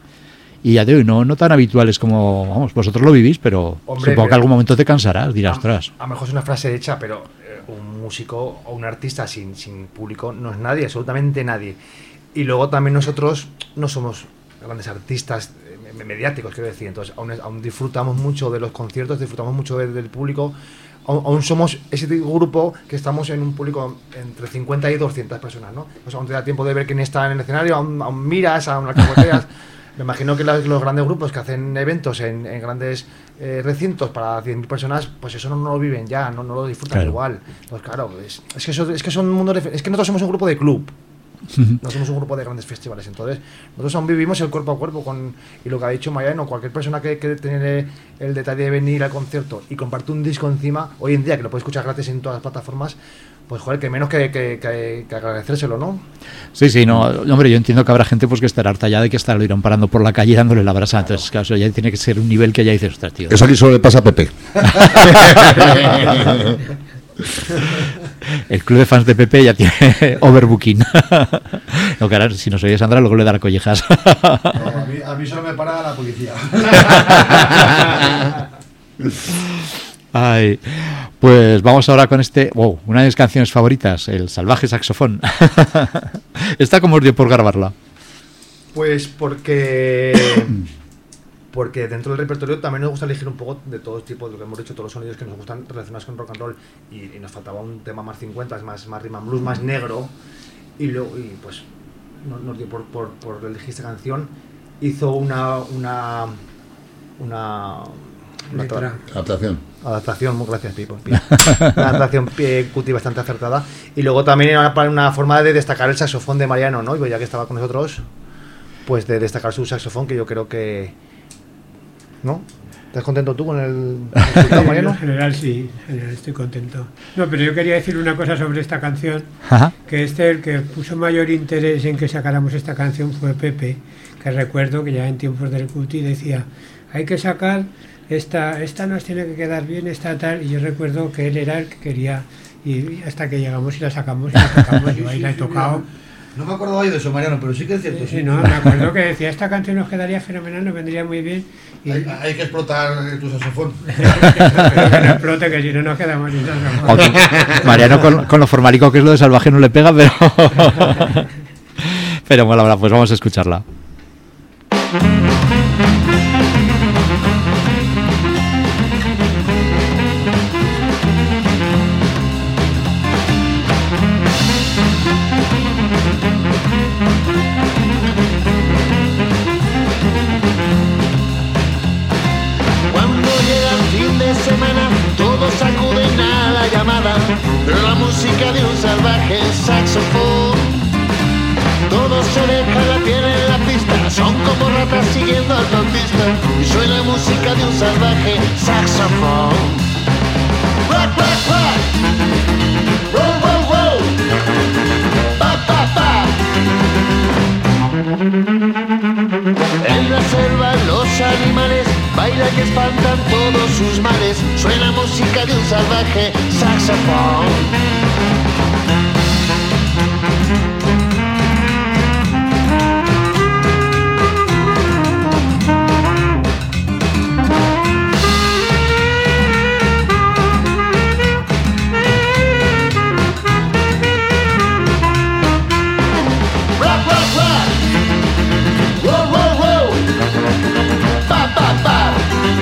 Y ya te digo, no, no tan habituales como, vamos, vosotros lo vivís, pero Hombre, supongo que pero- algún momento te cansarás, dirás, A, ostras. a lo mejor es una frase hecha, pero eh, un músico o un artista sin, sin público no es nadie, absolutamente nadie. Y luego también nosotros no somos grandes artistas eh, me- mediáticos, quiero decir. Entonces, aún, es- aún disfrutamos mucho de los conciertos, disfrutamos mucho de- del público. Aún, aún somos ese tipo de grupo que estamos en un público entre cincuenta y doscientas personas, ¿no? O sea, aún te da tiempo de ver quién está en el escenario, aún, aún miras, aún alcahueteas. Me imagino que los, los grandes grupos que hacen eventos en, en grandes eh, recintos para cien mil personas, pues eso no, no lo viven ya, no, no lo disfrutan Claro. igual. Pues claro, es, es que eso, es que son un mundo de- es que nosotros somos un grupo de club. No somos un grupo de grandes festivales, entonces nosotros aún vivimos el cuerpo a cuerpo con, y lo que ha dicho Mariano, cualquier persona que, que tiene el detalle de venir al concierto y comparte un disco encima, hoy en día que lo puedes escuchar gratis en todas las plataformas, pues joder, que menos que, que, que, que agradecérselo, ¿no? Sí, sí, no, hombre, yo entiendo que habrá gente pues que estará harta ya de que estará lo irán parando por la calle y dándole la brasa. Entonces, claro, eso ya tiene que ser un nivel que ya dices, ostras, tío. Eso aquí solo le pasa a Pepe. El club de fans de Pepe ya tiene overbooking. No, que ahora, si nos oye Sandra, luego le dará collejas. A mí, a mí solo me para la policía. Ay, pues vamos ahora con este, wow, una de mis canciones favoritas, El salvaje saxofón. Está como os dio por grabarla. Pues porque porque dentro del repertorio también nos gusta elegir un poco de todo tipo, de lo que hemos dicho, todos los sonidos que nos gustan relacionados con rock and roll, y, y nos faltaba un tema más cincuenta, más, más rhythm and blues, más negro, y luego, y pues nos, nos dio por, por, por elegir esta canción. Hizo una una una, una Letra. Adaptación. adaptación, muy gracias Pipo, Pipo. Una adaptación eh, cuti bastante acertada, y luego también era una, una forma de destacar el saxofón de Mariano, ¿no? Ya que estaba con nosotros, pues de destacar su saxofón, que yo creo que, ¿no? ¿Estás contento tú con el, el Mariano? En general sí, en general estoy contento. No, pero yo quería decir una cosa sobre esta canción, Ajá. que este, el que puso mayor interés en que sacáramos esta canción fue Pepe, que recuerdo que ya en tiempos del Cuti decía, hay que sacar esta, esta nos tiene que quedar bien, esta tal, y yo recuerdo que él era el que quería, y hasta que llegamos y la sacamos y la tocamos, yo ahí la he tocado. No me acordaba yo de eso, Mariano, pero sí que es cierto. Sí, no, me acuerdo que decía, esta canción nos quedaría fenomenal, nos vendría muy bien. Y Hay, hay que explotar tu saxofón. pero que no explote, que si no nos quedamos sin saxofón. Aunque Mariano con, con lo formalico que es lo de salvaje no le pega, pero pero bueno, ahora pues vamos a escucharla. Cuando llega el fin de semana, todos acuden a la llamada de la música de un salvaje saxofón. Todos se dejan la piel en la pista, son como ratas siguiendo al flautista, y suena música de un salvaje saxofón. Rock, rock, rock. Roll, roll, roll. Pa, pa, pa. En la selva los animales bailan y espantan todos sus males. Suena música de un salvaje saxofón. Rock, rock, rock. Roll, roll, roll. Pa, pa, pa.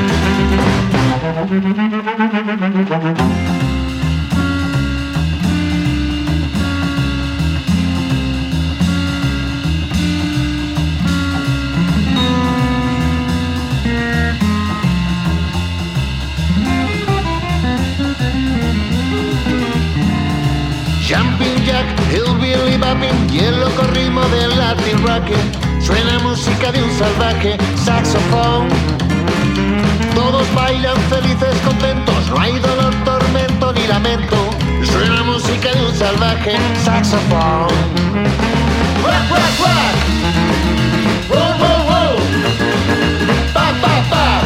Jumping Jack, Hillbilly Bopping y el loco ritmo del Latin Rock. Suena música de un salvaje saxofón. Todos bailan felices, contentos, no hay dolor, tormento ni lamento. Suena música de un salvaje saxofón. Rock, rock, rock. Roll, roll, roll. Pa, pa, pa.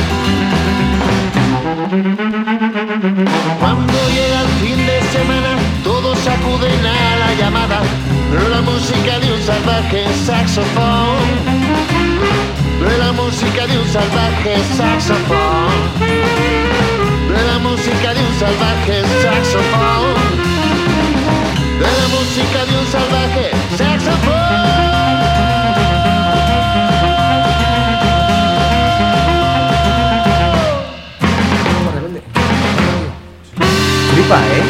Cuando llega el fin de semana, todos acuden a la llamada, la música de un salvaje saxofón, la música de un salvaje saxofón, la música de un salvaje saxofón, la música de un salvaje saxofón. Flipa, ¿eh?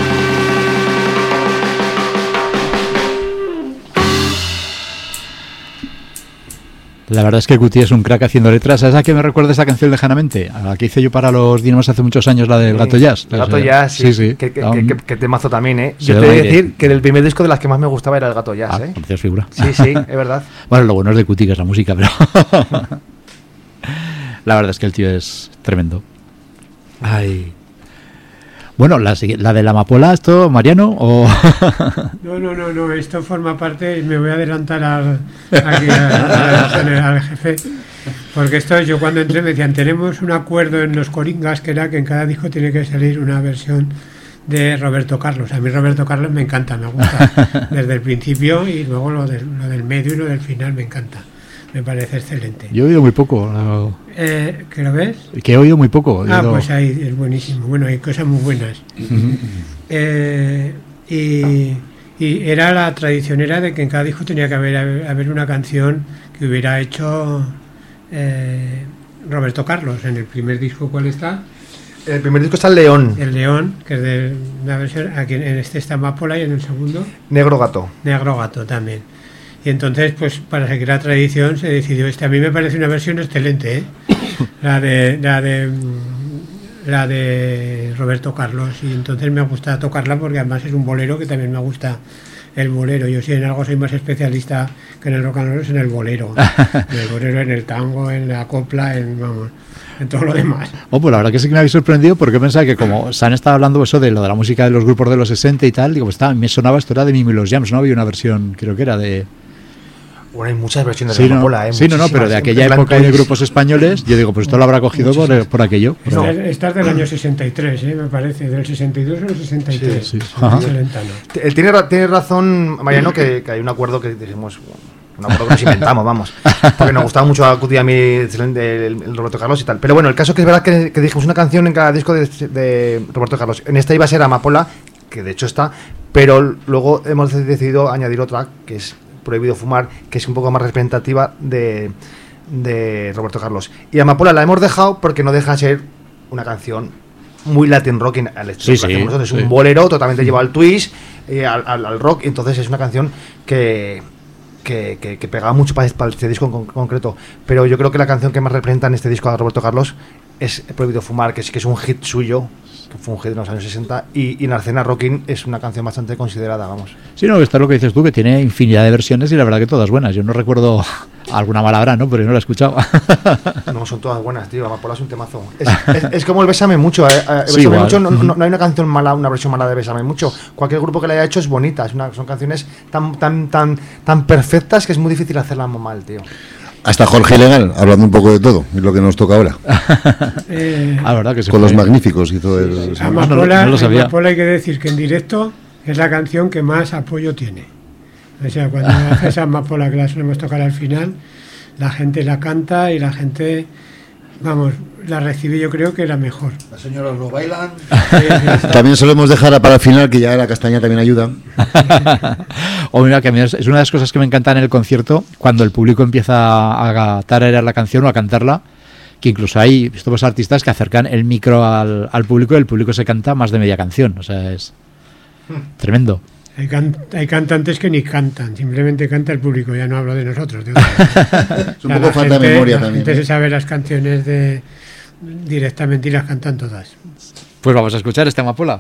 La verdad es que Cuti es un crack haciendo letras. ¿Sabes a qué me recuerda esa canción lejanamente? A la que hice yo para los Dinamos hace muchos años, la del Gato Jazz. El Gato Jazz, sí. sí, sí. Que, que, Um, que, que temazo también, ¿eh? se Yo ve te voy a el aire. decir que del primer disco de las que más me gustaba era el Gato Jazz, Ah, ¿eh? gracias, figura. Sí, sí, es verdad. Bueno, lo bueno es de Cuti, que es la música, pero la verdad es que el tío es tremendo. Ay. Bueno, la, sigui- la de la amapola, ¿esto, Mariano? O No, no, no, no, esto forma parte, y me voy a adelantar al, aquí, al, al- al jefe, porque esto yo cuando entré me decían, tenemos un acuerdo en los Coringas, que era que en cada disco tiene que salir una versión de Roberto Carlos. A mí Roberto Carlos me encanta, me gusta desde el principio, y luego lo del, lo del medio y lo del final me encanta, me parece excelente. yo he oído muy poco. no- Eh, ¿Que lo ves? Que he oído muy poco. he Ah, oído- pues ahí es buenísimo. Bueno, hay cosas muy buenas. Eh, y, y era la tradición era de que en cada disco tenía que haber, haber una canción que hubiera hecho eh, Roberto Carlos. En el primer disco, ¿cuál está? El primer disco está el León. El León, que es de una versión. Aquí en este está Amapola y en el segundo. Negro Gato. Negro Gato también. Y entonces, pues para seguir la tradición, se decidió este. A mí me parece una versión excelente, ¿eh? La de. La de la de Roberto Carlos, y entonces me gusta tocarla porque además es un bolero que también me gusta el bolero. Yo si en algo soy más especialista que en el rock and roll es en el bolero. En el bolero, en el tango, en la copla, en vamos, en todo lo demás. Oh, pues la verdad que sí que me habéis sorprendido porque pensaba que como se han estado hablando eso de lo de la música de los grupos de los sesenta y tal, digo, pues está, me sonaba esto era de Mimi y los Jams, ¿no? Había una versión, creo que era de... Bueno, hay muchas versiones sí, de no, Amapola, ¿eh? Sí, no, no, pero de aquella época de grupos españoles, yo digo, pues esto lo habrá cogido por, por aquello. No, esta es del año sesenta y tres, ¿eh? Me parece, del sesenta y dos o del sesenta y tres. Sí, sí. Él tiene, tiene razón, Mariano, que, que hay un acuerdo que dijimos, un acuerdo que nos inventamos, vamos, porque nos gustaba mucho acudir a mí el, el Roberto Carlos y tal. Pero bueno, el caso es que es verdad que, que dijimos una canción en cada disco de, de Roberto Carlos. En esta iba a ser Amapola, que de hecho está, pero luego hemos decidido añadir otra, que es Prohibido Fumar, que es un poco más representativa de, de Roberto Carlos. Y Amapola la hemos dejado porque no deja de ser una canción muy Latin rock al estilo sí, que sí, nosotros. Es sí. un bolero totalmente llevado al twist, eh, al, al, al rock, entonces es una canción que, que, que, que pegaba mucho para, para este disco en con, concreto. Pero yo creo que la canción que más representa en este disco a Roberto Carlos es Prohibido Fumar, que sí que es un hit suyo, que fue un hit en los años sesenta, y, y Narcena Rocking es una canción bastante considerada, vamos. Sí, no, esto es lo que dices tú, que tiene infinidad de versiones y la verdad que todas buenas. Yo no recuerdo alguna mala habrá, ¿no? Pero yo no la he escuchado. No, son todas buenas, tío. Amapola es un temazo. Es, es, es como el Bésame Mucho, ¿eh? El Sí, Bésame igual. Mucho no, no, no hay una canción mala, una versión mala de Bésame Mucho. Cualquier grupo que la haya hecho es bonita. Es una, son canciones tan, tan, tan, tan perfectas que es muy difícil hacerlas mal, tío. Hasta Jorge Ilegal, hablando un poco de todo, es lo que nos toca ahora. Eh, Ah, verdad que se Con fue. los magníficos y todo el... Amapola, no lo sabía. Amapola hay que decir que en directo es la canción que más apoyo tiene. O sea, cuando haces Amapola, que la solemos tocar al final, la gente la canta y la gente, vamos, la recibe, yo creo que la mejor. Las señoras lo bailan. También solemos dejar para el final, que ya la castaña también ayuda. O mira, que a mí es es una de las cosas que me encanta en el concierto, cuando el público empieza a tararear la canción o a cantarla, que incluso hay estos artistas que acercan el micro al, al público y el público se canta más de media canción. O sea, es tremendo. Hay, can- hay cantantes que ni cantan, simplemente canta el público, ya no hablo de nosotros. De Es un poco falta de memoria la también. gente ¿eh? se sabe las canciones de directamente y las cantan todas. Pues vamos a escuchar esta Amapola.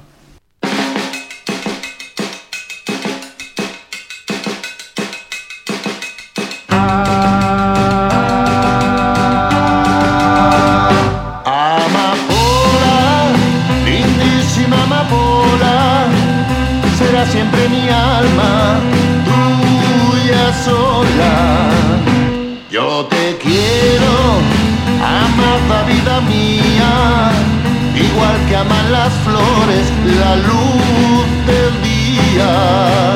Amapola, lindísima amapola, será siempre mi alma, tuya sola. Yo te quiero, amada vida mía, igual que aman las flores, la luz del día.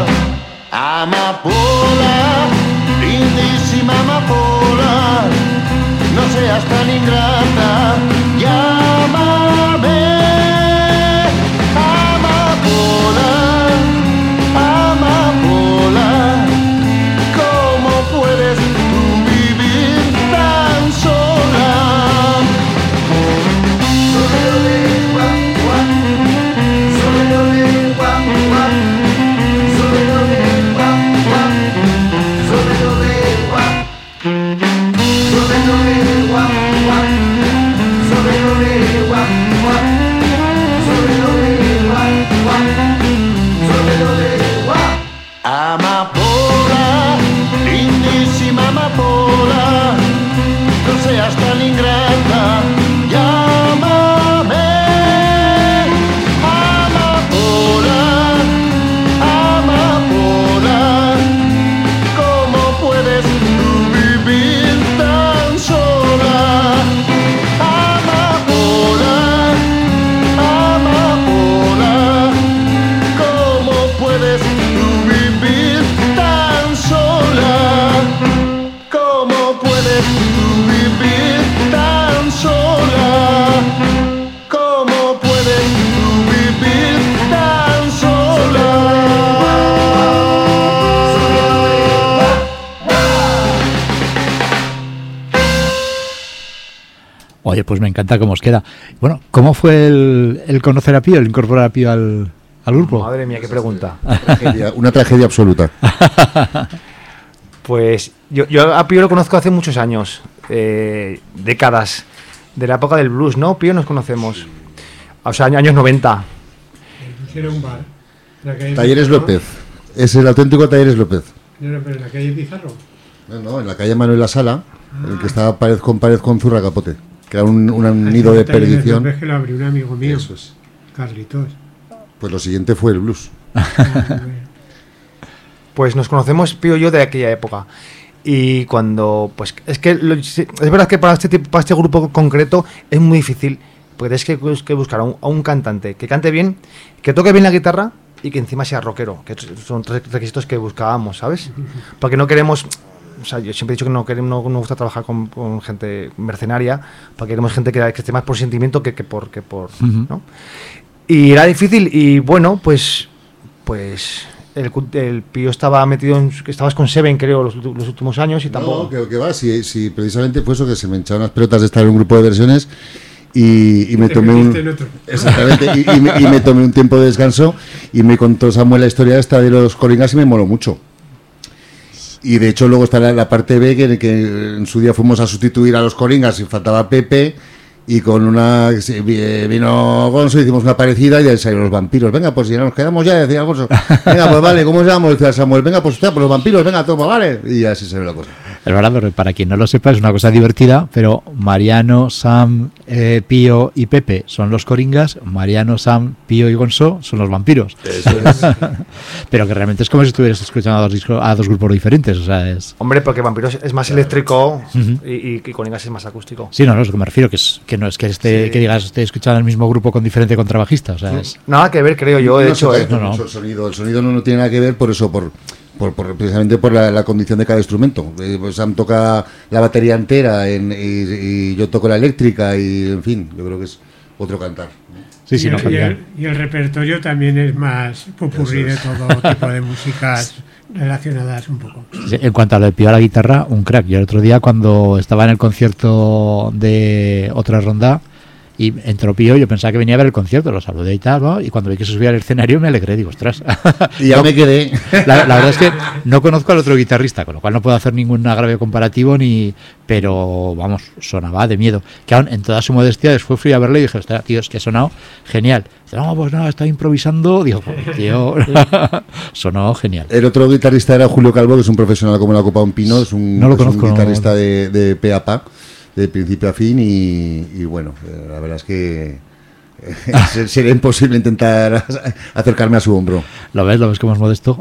Amapola, lindísima amapola, no seas tan ingrata, llámame. Amapola, amapola, ¿cómo puedes tú vivir tan sola? Solo yo Oye, pues me encanta cómo os queda. Bueno, ¿cómo fue el, el conocer a Pío, el incorporar a Pío al, al grupo? Madre mía, qué pregunta. Tragedia, una tragedia absoluta. Pues yo, yo a Pío lo conozco hace muchos años, eh, décadas, de la época del blues, ¿no? Pío nos conocemos. O sea, años noventa. Era un bar. En la calle Talleres Pizarro. López. Es el auténtico Talleres López. No, no, pero en la calle Pizarro. No, no, en la calle Manuel La Sala, en el que estaba pared con pared con zurra capote. Que era un, un nido de Talleres perdición. López, que lo abrió un amigo mío. Eso es. Carlitos. Pues lo siguiente fue el blues. Ah, bueno. Pues nos conocemos Pío y yo de aquella época. Y cuando, pues es que lo- es verdad que para este tipo, para este grupo concreto es muy difícil, porque tienes que, bus- que buscar a un, a un cantante que cante bien, que toque bien la guitarra y que encima sea rockero, que son tres requisitos que buscábamos, ¿sabes? Porque no queremos, o sea, yo siempre he dicho que no queremos, no nos gusta trabajar con, con gente mercenaria, porque queremos gente que, que esté más por sentimiento que, que por, que por, Ujú. ¿no? Y era difícil y bueno, pues, pues el, cu- el Pío estaba metido en, que estabas con Seven, creo, los, ulti- los últimos años y tampoco. No, que, que va, si, si precisamente fue eso, que se me echaron las pelotas de estar en un grupo de versiones y, y me Te tomé un... metiste en otro. Exactamente, y, y me, y me tomé un tiempo de descanso y me contó Samuel la historia esta de los coringas y me moló mucho. Y de hecho luego está la, la parte B, que, que en su día fuimos a sustituir a los coringas y faltaba Pepe, y con una sí, vi- vino Gonzo, hicimos una parecida y de ahí salieron los vampiros. Venga, pues ya nos quedamos ya, decía Gonzo. Venga, pues vale, ¿cómo se llama? Decía Samuel, venga, pues hostia, pues los vampiros, venga, toma, vale. Y así se ve la cosa. Es verdad, pero para quien no lo sepa, es una cosa divertida, pero Mariano, Sam, eh, Pío y Pepe son los coringas, Mariano, Sam, Pío y Gonzo son los vampiros. Pero que realmente es como si estuvieras escuchando a dos, discos- a dos grupos diferentes, o sea, es... Hombre, porque Vampiros es más eléctrico Ujú. y, y, y Coringas es más acústico. Sí, no, no, es lo que me refiero, que, es, que no es que esté, Sí. que digas, esté escuchando el mismo grupo con diferente contrabajista, o sea, es... Nada que ver, creo yo, de No hecho, se ¿eh? parece No, no. mucho el sonido. El sonido no, no tiene nada que ver por eso, por, por, por- precisamente por la, la condición de cada instrumento. Eh, pues Sam toca la batería entera en- y, y yo toco la eléctrica y, en fin, yo creo que es otro cantar. Sí, sí, y, no el, y, cambia. el, y el repertorio también es más popurrí de todo tipo de músicas relacionadas un poco. Sí, en cuanto a lo de Pío a la guitarra, un crack. Yo el otro día cuando estaba en el concierto de otra ronda y entró Pío, yo pensaba que venía a ver el concierto, lo saludé y tal, ¿no? Y cuando vi que se subía al escenario me alegré, digo, ostras. Y ya No, me quedé. La, la verdad es que no conozco al otro guitarrista, con lo cual no puedo hacer ningún agravio comparativo, ni pero vamos, sonaba de miedo. Que aún en toda su modestia, después fui a verle y dije, hostia, tío, es que ha sonado genial. Dice, no, pues no, está improvisando. Digo, tío, sonó genial. El otro guitarrista era Julio Calvo, que es un profesional como la copa un pino, es un, No lo es un conozco, no. guitarrista de, de pe a pa, de principio a fin, y, y bueno, eh, la verdad es que eh, se- sería imposible intentar acercarme a su hombro. ¿Lo ves? ¿Lo ves como es modesto?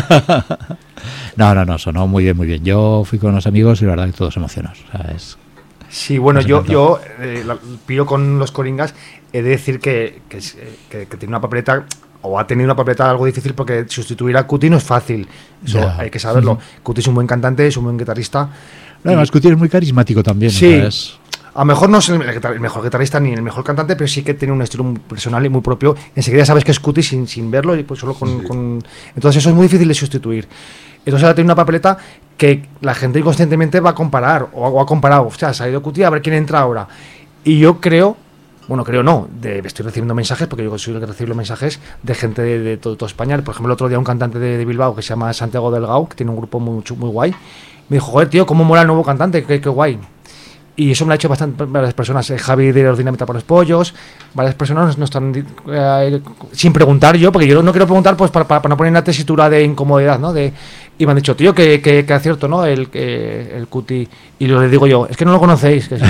No, no, no, sonó muy bien, muy bien. Yo fui con unos amigos y la verdad que todos emocionados. O sea, es... Sí, bueno, Nos yo, encantó. yo eh, la- Pío con los Coringas, he de decir que, que, es- eh, que- que tiene una papeleta, o ha tenido una papeleta algo difícil, porque sustituir a Cuti no es fácil. Eso Ya. hay que saberlo. Ujú. Cuti es un buen cantante, es un buen guitarrista. No, además, Cuti es muy carismático también. Sí. o sea, es- A lo mejor no es el, guitar- el mejor guitarrista ni el mejor cantante, pero sí que tiene un estilo muy personal y muy propio. Enseguida sabes que es Cuti sin, sin verlo, y pues solo con, Sí. con- Entonces eso es muy difícil de sustituir. Entonces ahora tiene una papeleta que la gente inconscientemente va a comparar, o, o ha comparado. O sea, se ha ido Cuti, a ver quién entra ahora. Y yo creo, bueno, creo no, de, estoy recibiendo mensajes, porque yo soy el que recibe los mensajes de gente de, de todo, toda España. Por ejemplo, el otro día un cantante de, de Bilbao que se llama Santiago Delgado, que tiene un grupo muy, chu- muy guay, me dijo, joder, tío, cómo mola el nuevo cantante, qué, qué guay. Y eso me lo ha hecho bastante, varias personas. eh, Javi de los Dinamita por los Pollos, varias personas nos, nos están di- eh, sin preguntar yo, porque yo no quiero preguntar pues para, para, para no poner una tesitura de incomodidad, ¿no? De, y me han dicho, tío, que, que, que acierto, ¿no? El, que, el Cuti. Y lo le digo yo, es que no lo conocéis, que si no.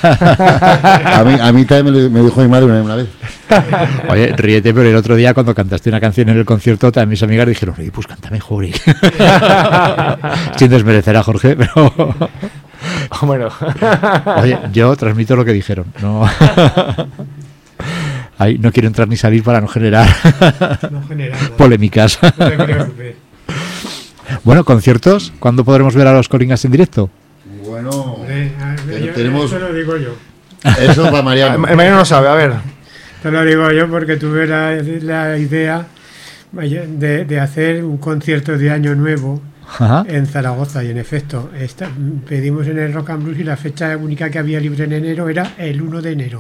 A mí, a mí también me, lo- me dijo mi madre una, una vez. Oye, ríete, pero el otro día cuando cantaste una canción en el concierto, también mis amigas dijeron, oye, pues cántame, Juri. Sin desmerecer a Jorge, pero... Bueno. Oye, yo transmito lo que dijeron. No, Ay, no quiero entrar ni salir para no generar No genera nada. polémicas. No te preocupes. Bueno, conciertos, ¿cuándo podremos ver a los Coringas en directo? Bueno, Eh, a ver, Pero yo- tenemos- Eso lo digo yo. eso para Mariano. El Mariano no sabe, a ver. Te lo digo yo porque tuve la, la idea vaya, de, de hacer un concierto de Año Nuevo Ajá. en Zaragoza y en efecto esta, pedimos en el Rock and Blues y la fecha única que había libre en enero era el uno de enero.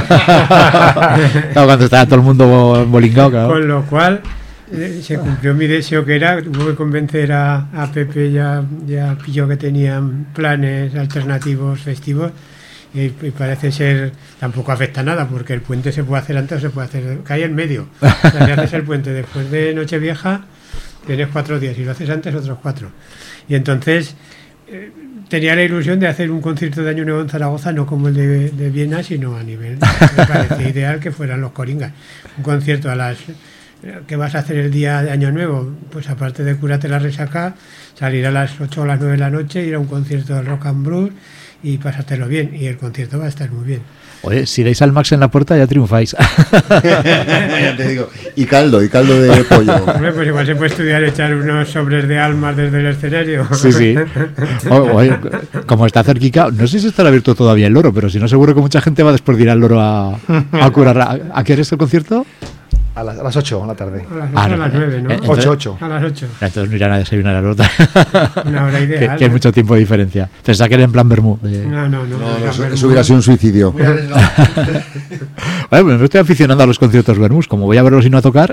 Claro, cuando estaba todo el mundo bolingado, claro. Con lo cual eh, se cumplió mi deseo, que era, tuvo que convencer a, a Pepe y a, y a Pillo, que tenían planes alternativos festivos, y, y parece ser, tampoco afecta nada, porque el puente se puede hacer antes o se puede hacer, cae en medio. O sea, si haces el puente después de Nochevieja, tienes cuatro días, y lo haces antes, otros cuatro. Y entonces eh, tenía la ilusión de hacer un concierto de Año Nuevo en Zaragoza, no como el de, de Viena, sino a nivel, me parecía ideal que fueran los Coringas. Un concierto a las... ¿Qué vas a hacer el día de Año Nuevo? Pues aparte de curarte la resaca, salir a las ocho o las nueve de la noche, ir a un concierto del Rock and Blues y pasártelo bien. Y el concierto va a estar muy bien. Oye, si dais al Max en la puerta ya triunfáis. Ya te digo. Y caldo, y caldo de pollo. Hombre, pues igual se puede estudiar echar unos sobres de almas desde el escenario. Sí, sí. O, oye, como está cerquica, no sé si estará abierto todavía el Loro, pero si no, seguro que mucha gente va después de ir al Loro a, a curar. ¿A, a qué hora es el concierto? A las, a las ocho de la tarde. A las, Ah, a no, las nueve, ¿no? entonces- ocho, ocho. A las ocho. Entonces no irán a desayunar a la Lota. Una hora que, ideal. que hay mucho tiempo de diferencia. Pensaba que era en plan Bermú. De... No, no, no. No, no, no, eso, no, eso hubiera sido un suicidio. Muy arriesgado. Bueno, pues me estoy aficionando a los conciertos Bermús. Como voy a verlos y no a tocar.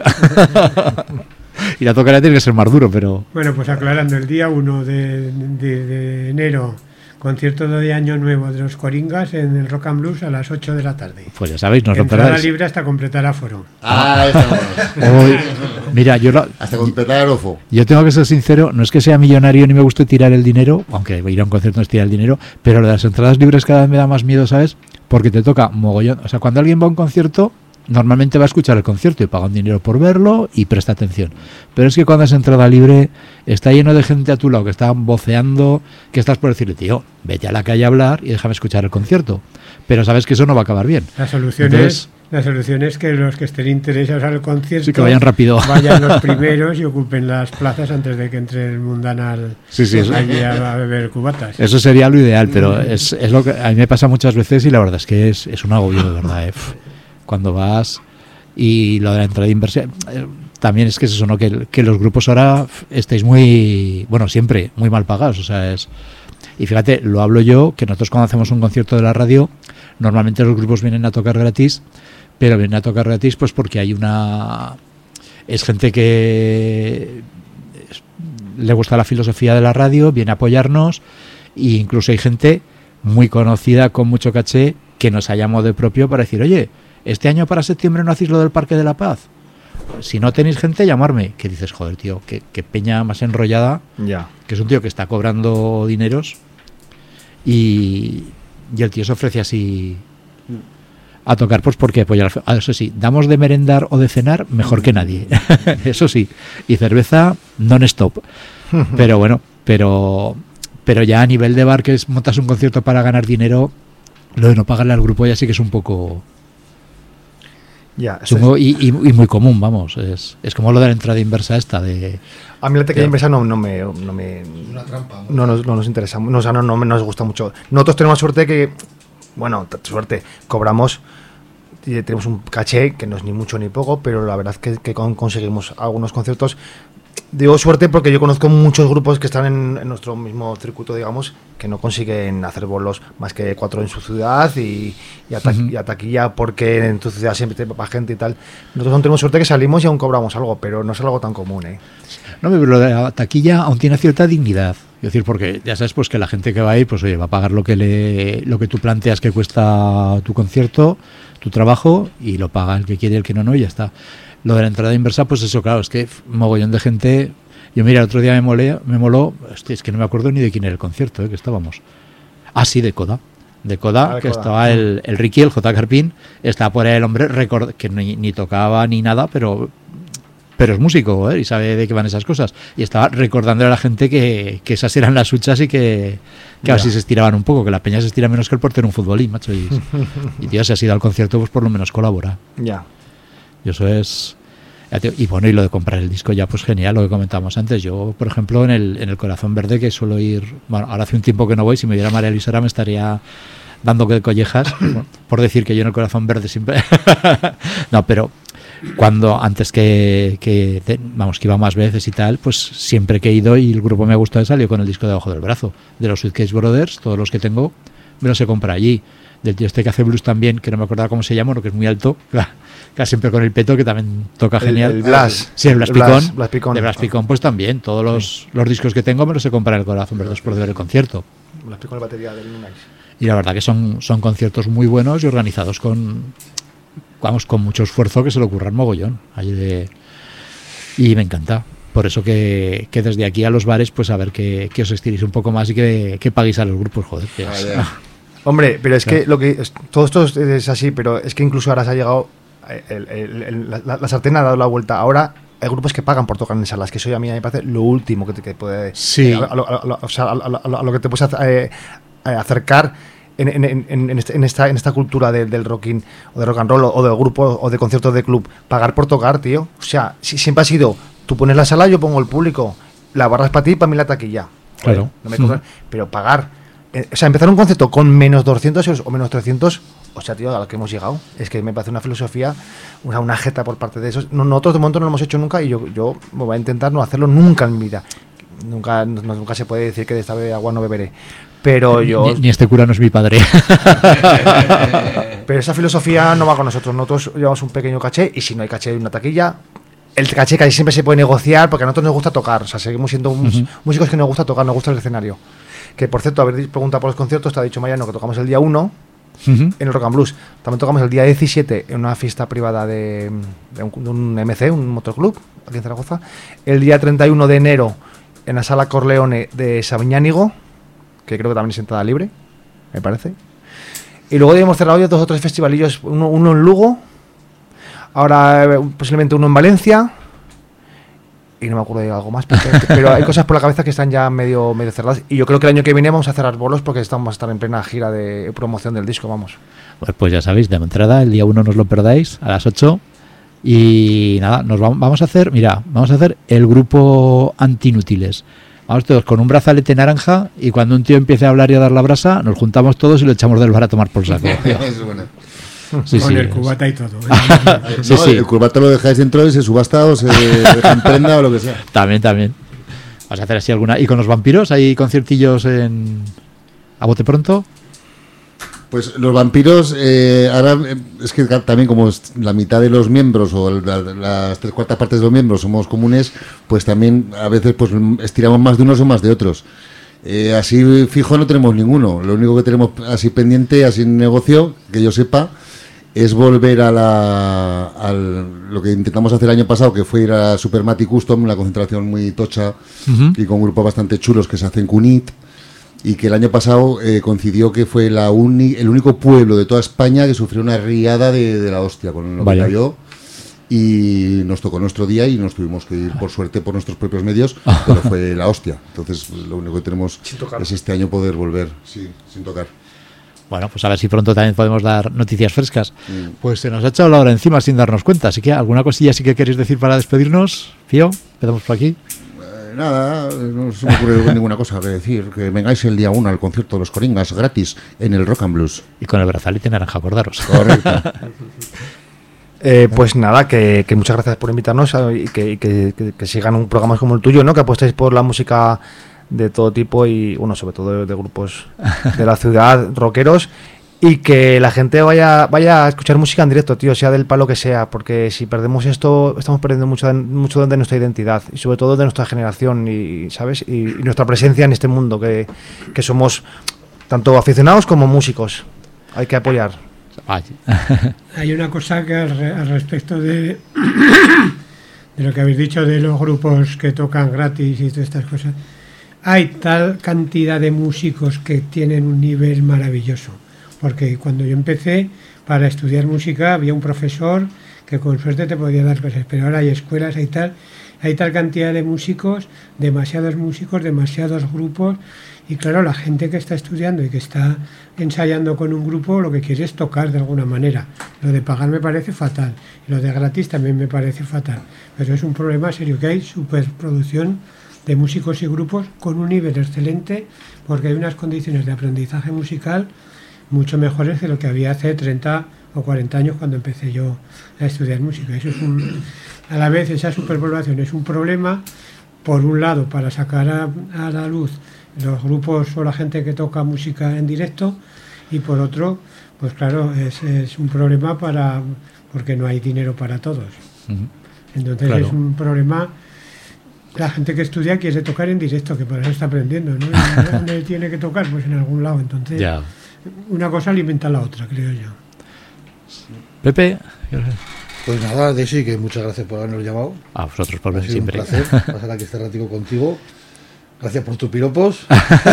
Ir a tocar ya tiene que ser más duro, pero. Bueno, pues aclarando, el día uno de, de, de enero, concierto de Año Nuevo de los Coringas en el Rock and Blues a las ocho de la tarde. Pues ya sabéis, no os lo Entrada perdáis. libre hasta completar aforo. Ah, estamos. Hoy- mira, yo, lo- Hasta completar el ofo. yo tengo que ser sincero, no es que sea millonario ni me guste tirar el dinero, aunque ir a un concierto no es tirar el dinero, pero lo de las entradas libres cada vez me da más miedo, ¿sabes? Porque te toca mogollón. O sea, cuando alguien va a un concierto, normalmente va a escuchar el concierto y paga un dinero por verlo y presta atención. Pero es que cuando es entrada libre, está lleno de gente a tu lado que está voceando, que estás por decirle, tío, vete a la calle a hablar y déjame escuchar el concierto. Pero sabes que eso no va a acabar bien. La solución, Entonces- es, la solución es que los que estén interesados al concierto Sí, que vayan rápido. vayan los primeros y ocupen las plazas antes de que entre el mundanal Sí, sí, eso- allí a, a beber cubatas. Eso sería lo ideal, pero es, es lo que a mí me pasa muchas veces y la verdad es que es, es un agobio de verdad. ¿eh? Cuando vas y lo de la entrada de inversión, eh, también es que es eso, ¿no? Que, que los grupos ahora estáis muy, bueno, siempre muy mal pagados, o sea, es... Y fíjate, lo hablo yo, que nosotros cuando hacemos un concierto de la radio, normalmente los grupos vienen a tocar gratis, pero vienen a tocar gratis pues porque hay una... Es gente que es- le gusta la filosofía de la radio, viene a apoyarnos, e incluso hay gente muy conocida, con mucho caché, que nos ha llamado de propio para decir, oye, este año para septiembre no hacéis lo del Parque de la Paz. Si no tenéis gente, llamarme. Que dices, joder, tío, qué, qué peña más enrollada, Ya. que es un tío que está cobrando dineros y, y el tío se ofrece así a tocar, pues porque, pues ya, eso sí, damos de merendar o de cenar mejor que nadie. Eso sí. Y cerveza non-stop. Pero bueno, pero pero ya a nivel de bar, que es montas un concierto para ganar dinero, lo de no pagarle al grupo ya sí que es un poco Ya. chungo y, y- y muy común, vamos. Es, es como lo de la entrada inversa esta de... A mí la tequila inversa no, no me... No, me, Una trampa. no, nos, no nos interesa, no, o sea, no, no nos gusta mucho. Nosotros tenemos suerte que, bueno, t- suerte, cobramos, y tenemos un caché que no es ni mucho ni poco, pero la verdad que, que con- conseguimos algunos conciertos. Digo suerte porque yo conozco muchos grupos que están en, en nuestro mismo circuito, digamos, que no consiguen hacer bolos más que cuatro en su ciudad y, y, a, ta- Ujú. y a taquilla porque en tu ciudad siempre te va gente y tal. Nosotros aún tenemos suerte que salimos y aún cobramos algo, pero no es algo tan común, ¿eh? No, pero lo de la taquilla aún tiene cierta dignidad. Es decir, porque ya sabes pues que la gente que va a ir, pues oye, va a pagar lo que le, lo que tú planteas que cuesta tu concierto, tu trabajo, y lo paga el que quiere y el que no, no, y ya está. Lo de la entrada inversa, pues eso, claro, es que f- mogollón de gente. Yo mira, el otro día me molé, me moló, hostia, es que no me acuerdo ni de quién era el concierto, ¿eh? Que estábamos. Ah, sí, de Coda. De Coda, Ah, de que Coda. estaba el, el Ricky, el J. Carpín, estaba por ahí el hombre, record- que ni, ni tocaba ni nada, pero pero es músico, ¿eh? Y sabe de qué van esas cosas. Y estaba recordándole a la gente que, que esas eran las huchas y que, que Ya. así se estiraban un poco, que la peña se estira menos que el portero en un futbolín, macho. Y, y tío, si has ido al concierto, pues por lo menos colabora. Ya. Y eso es... ya te- Y bueno, y lo de comprar el disco ya, pues genial, lo que comentábamos antes. Yo, por ejemplo, en el, en el Corazón Verde, que suelo ir... Bueno, ahora hace un tiempo que no voy, si me viera María Luisa ahora me estaría dando que collejas por decir que yo en el Corazón Verde siempre... No, pero cuando antes que, que vamos, que iba más veces y tal, pues siempre que he ido y el grupo me ha gustado, he salido con el disco debajo del brazo. De los Suitcase Brothers, todos los que tengo, me los he comprado allí. Del tío este que hace blues también, que no me acordaba cómo se llama, uno que es muy alto, casi siempre con el peto, que también toca genial. El, el Blas. Sí, el Blas Picón. Blas, Blas Picón. De Blas Picón, pues también. Todos los, sí. los discos que tengo me los he comprado en el Corazón Verdoso por ver el concierto. Blas Picón, la batería del Lunais. Y la verdad que son, son conciertos muy buenos y organizados con, vamos, con mucho esfuerzo, que se lo ocurran mogollón. Allí de, y me encanta. Por eso que, que desde aquí a los bares, pues a ver que, que os estiréis un poco más y que, que paguéis a los grupos, joder. Que es, ah, Hombre, pero es claro. que lo que es, todo esto es así, pero es que incluso ahora se ha llegado, el, el, el, la, la sartén ha dado la vuelta. Ahora hay grupos que pagan por tocar en salas, que eso a mí me parece lo último que te que puede, sí. eh, a, lo, a, lo, o sea, a, lo, a lo que te puedes eh, acercar en, en, en, en, este, en esta en esta cultura de, del rocking o de rock and roll o de grupo o de conciertos de club. Pagar por tocar, tío. O sea, si, siempre ha sido, tú pones la sala, yo pongo el público, la barra es para ti y para mí la taquilla. Claro. No me cobran, mm. Pero pagar. O sea, empezar un concepto con menos doscientos euros o menos trescientos, o sea, tío, a lo que hemos llegado, es que me parece una filosofía, una, una jeta por parte de esos. No, nosotros de momento no lo hemos hecho nunca y yo, yo me voy a intentar no hacerlo nunca en mi vida. Nunca, no, nunca se puede decir que de esta agua no beberé. Pero yo... Ni, ni este cura no es mi padre. Pero esa filosofía no va con nosotros. Nosotros llevamos un pequeño caché y si no hay caché de una taquilla... El caché casi siempre se puede negociar porque a nosotros nos gusta tocar. O sea, seguimos siendo uh-huh. músicos que nos gusta tocar, nos gusta el escenario. Que por cierto, habéis preguntado por los conciertos, te ha dicho Mariano que tocamos el día uno uh-huh. en el Rock and Blues. También tocamos el día diecisiete en una fiesta privada de, de, un, de un M C, un motorclub, aquí en Zaragoza. El día treinta y uno de enero en la Sala Corleone de Sabiñánigo, que creo que también es entrada libre, me parece. Y luego hemos cerrado ya dos o tres festivalillos, uno, uno en Lugo, ahora posiblemente uno en Valencia. Y no me acuerdo de algo más, pero, pero hay cosas por la cabeza que están ya medio, medio cerradas. Y yo creo que el año que viene vamos a cerrar bolos porque estamos a estar en plena gira de promoción del disco, vamos. Pues, pues ya sabéis, de entrada, el día uno no os lo perdáis, a las ocho. Y nada, nos vamos, vamos a hacer, mira, vamos a hacer el grupo Antinútiles. Vamos todos con un brazalete naranja y cuando un tío empiece a hablar y a dar la brasa, nos juntamos todos y lo echamos del bar a tomar por saco. Es bueno. Sí, con sí, el cubata y todo. ¿eh? sí, no, sí. El cubata lo dejáis dentro y se subasta o se deja en prenda o lo que sea. También, también. Vamos a hacer así alguna. ¿Y con los vampiros hay conciertillos en a bote pronto? Pues los vampiros, eh, ahora es que también como la mitad de los miembros o la, las tres cuartas partes de los miembros somos comunes, pues también a veces pues estiramos más de unos o más de otros. Eh, así fijo no tenemos ninguno. Lo único que tenemos así pendiente, así en negocio, que yo sepa, es volver a la a lo que intentamos hacer el año pasado, que fue ir a Supermati Custom, una concentración muy tocha uh-huh. y con grupos bastante chulos que se hacen Cunit, y que el año pasado eh, coincidió que fue la uni, el único pueblo de toda España que sufrió una riada de, de la hostia con lo Vaya. que cayó, y nos tocó nuestro día y nos tuvimos que ir por suerte por nuestros propios medios, pero fue la hostia. Entonces pues, lo único que tenemos es este año poder volver, sí, sin tocar. Bueno, pues a ver si pronto también podemos dar noticias frescas. Mm. Pues se nos ha echado la hora encima sin darnos cuenta, así que alguna cosilla sí que queréis decir para despedirnos, Fío, empezamos por aquí. Eh, nada, no se me ocurre ninguna cosa que decir, que vengáis el día uno al concierto de los Coringas gratis en el Rock and Blues. Y con el brazalete naranja, acordaros. Correcto. Eh, pues nada, que, que muchas gracias por invitarnos y que, que, que, que sigan un programa como el tuyo, ¿no? Que apuestéis por la música de todo tipo y, bueno, sobre todo de, de grupos de la ciudad, rockeros, y que la gente vaya vaya a escuchar música en directo, tío, sea del palo que sea, porque si perdemos esto, estamos perdiendo mucho de, mucho de nuestra identidad y sobre todo de nuestra generación y, ¿sabes? Y, y nuestra presencia en este mundo, que, que somos tanto aficionados como músicos. Hay que apoyar. Hay una cosa que al, re, al respecto de de lo que habéis dicho de los grupos que tocan gratis y todas estas cosas. Hay tal cantidad de músicos que tienen un nivel maravilloso, porque cuando yo empecé para estudiar música había un profesor que con suerte te podía dar cosas, pero ahora hay escuelas, hay tal, hay tal cantidad de músicos, demasiados músicos, demasiados grupos, y claro, la gente que está estudiando y que está ensayando con un grupo lo que quiere es tocar de alguna manera. Lo de pagar me parece fatal, y lo de gratis también me parece fatal, pero es un problema serio que hay superproducción de músicos y grupos con un nivel excelente, porque hay unas condiciones de aprendizaje musical mucho mejores de lo que había hace treinta o cuarenta años cuando empecé yo a estudiar música. Eso es un, a la vez esa superpoblación es un problema, por un lado, para sacar a, a la luz los grupos o la gente que toca música en directo, y por otro, pues claro, es, es un problema para porque no hay dinero para todos. Uh-huh. Entonces claro. Es un problema. La gente que estudia quiere tocar en directo, que por eso está aprendiendo, ¿no? ¿Y dónde tiene que tocar? Pues en algún lado. Entonces, ya. Una cosa alimenta a la otra, creo yo. Pepe. Pues nada, Desi, que muchas gracias por habernos llamado. A vosotros por venir siempre. Un placer pasar aquí este ratico contigo. Gracias por tus piropos.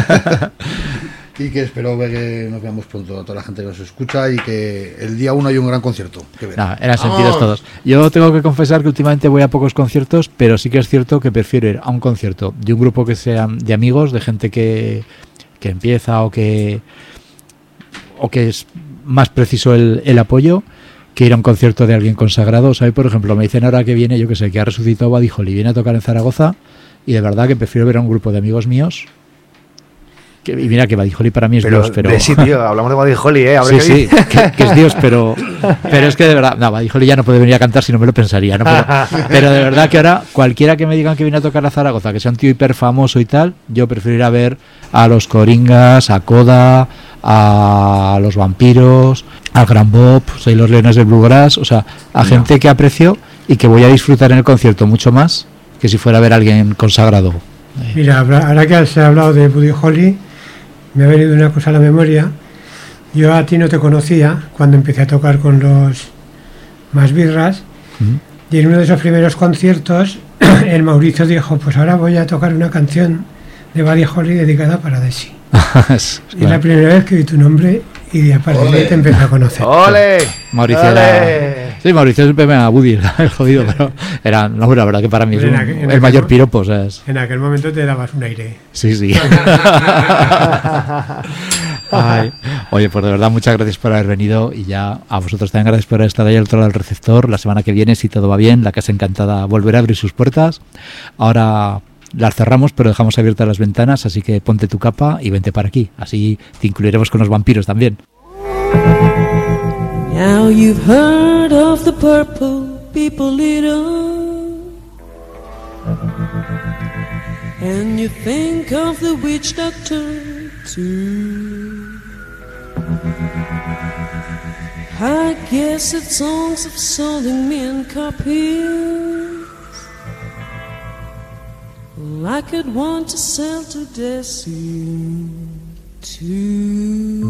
Y que espero que nos veamos pronto a toda la gente que nos escucha y que el día uno hay un gran concierto. No, eran sentidos todos. Yo tengo que confesar que últimamente voy a pocos conciertos, pero sí que es cierto que prefiero ir a un concierto de un grupo que sea de amigos, de gente que, que empieza o que o que es más preciso el, el apoyo, que ir a un concierto de alguien consagrado. O sea, por ejemplo, me dicen ahora que viene, yo que sé, que ha resucitado Buddy Holly, viene a tocar en Zaragoza, y de verdad que prefiero ver a un grupo de amigos míos. Que, y mira que Buddy Holly para mí es pero, Dios, pero... De sí, tío, hablamos de Buddy Holly, ¿eh? Sí, sí, que, que es Dios, pero pero es que de verdad, no, Buddy Holly ya no puede venir a cantar si no me lo pensaría, ¿no? Pero, pero de verdad que ahora, cualquiera que me digan que viene a tocar a Zaragoza, que sea un tío hiper famoso y tal, yo prefiero ir a ver a los Coringas, a Coda, a los Vampiros, al Gran Bob, soy los Leones del Bluegrass, o sea, a no. gente que aprecio y que voy a disfrutar en el concierto mucho más que si fuera a ver a alguien consagrado. Mira, ahora que se ha hablado de Buddy Holly, me ha venido una cosa a la memoria. Yo a ti no te conocía cuando empecé a tocar con los Más Birras, uh-huh. y en uno de esos primeros conciertos el Mauricio dijo, pues ahora voy a tocar una canción de Buddy Holly dedicada para Desi. Es claro. La primera vez que vi tu nombre y a partir de ahí te empecé a conocer. ¡Ole! Mauricio ¡Ole! Era... Sí, Mauricio siempre me da Buddy, el jodido, pero era, no, la verdad que para mí es un, aquel, el aquel, mayor piropo. O sea, es... En aquel momento te dabas un aire. Sí, sí. Ay, oye, pues de verdad muchas gracias por haber venido, y ya a vosotros también gracias por estar ahí al otro lado del receptor. La semana que viene, si todo va bien, la Casa Encantada volverá a abrir sus puertas. Ahora las cerramos, pero dejamos abiertas las ventanas, así que ponte tu capa y vente para aquí. Así te incluiremos con los vampiros también. Now you've heard of the purple people little, and you think of the witch doctor too. I guess it's songs of selling me and copies like I'd want to sell to Desi too.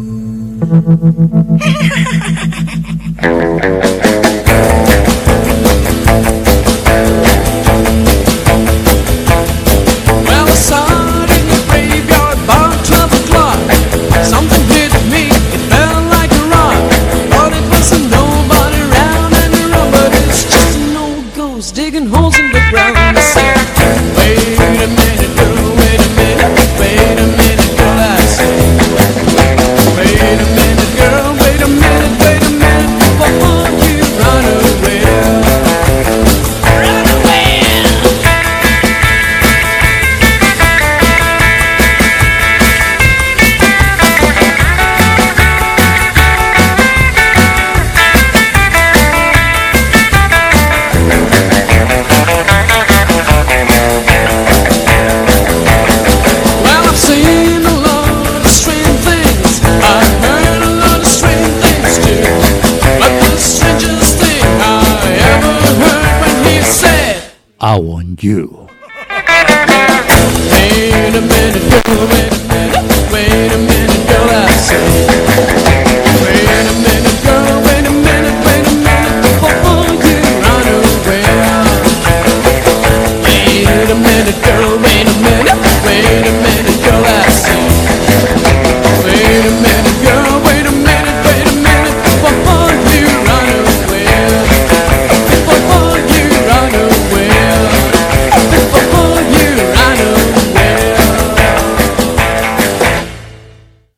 Well, I saw it in the graveyard about twelve o'clock. Something hit me, it felt like a rock. Thought it wasn't nobody around anymore, but it's just an old ghost digging holes in the ground. I said, wait a minute, girl, wait a minute, wait a minute, girl, I said, wait a minute, girl, wait a minute, wait a minute, before you run away. Run away. Well, I've seen a lot of strange things. I've heard a lot of strange things too. But the strangest thing I ever heard when he said, I want you. wait a minute, girl, wait a minute, wait a minute, girl, I said, wait a minute, girl, wait a minute, wait a minute, before you run away. Wait a minute, girl, wait a minute, wait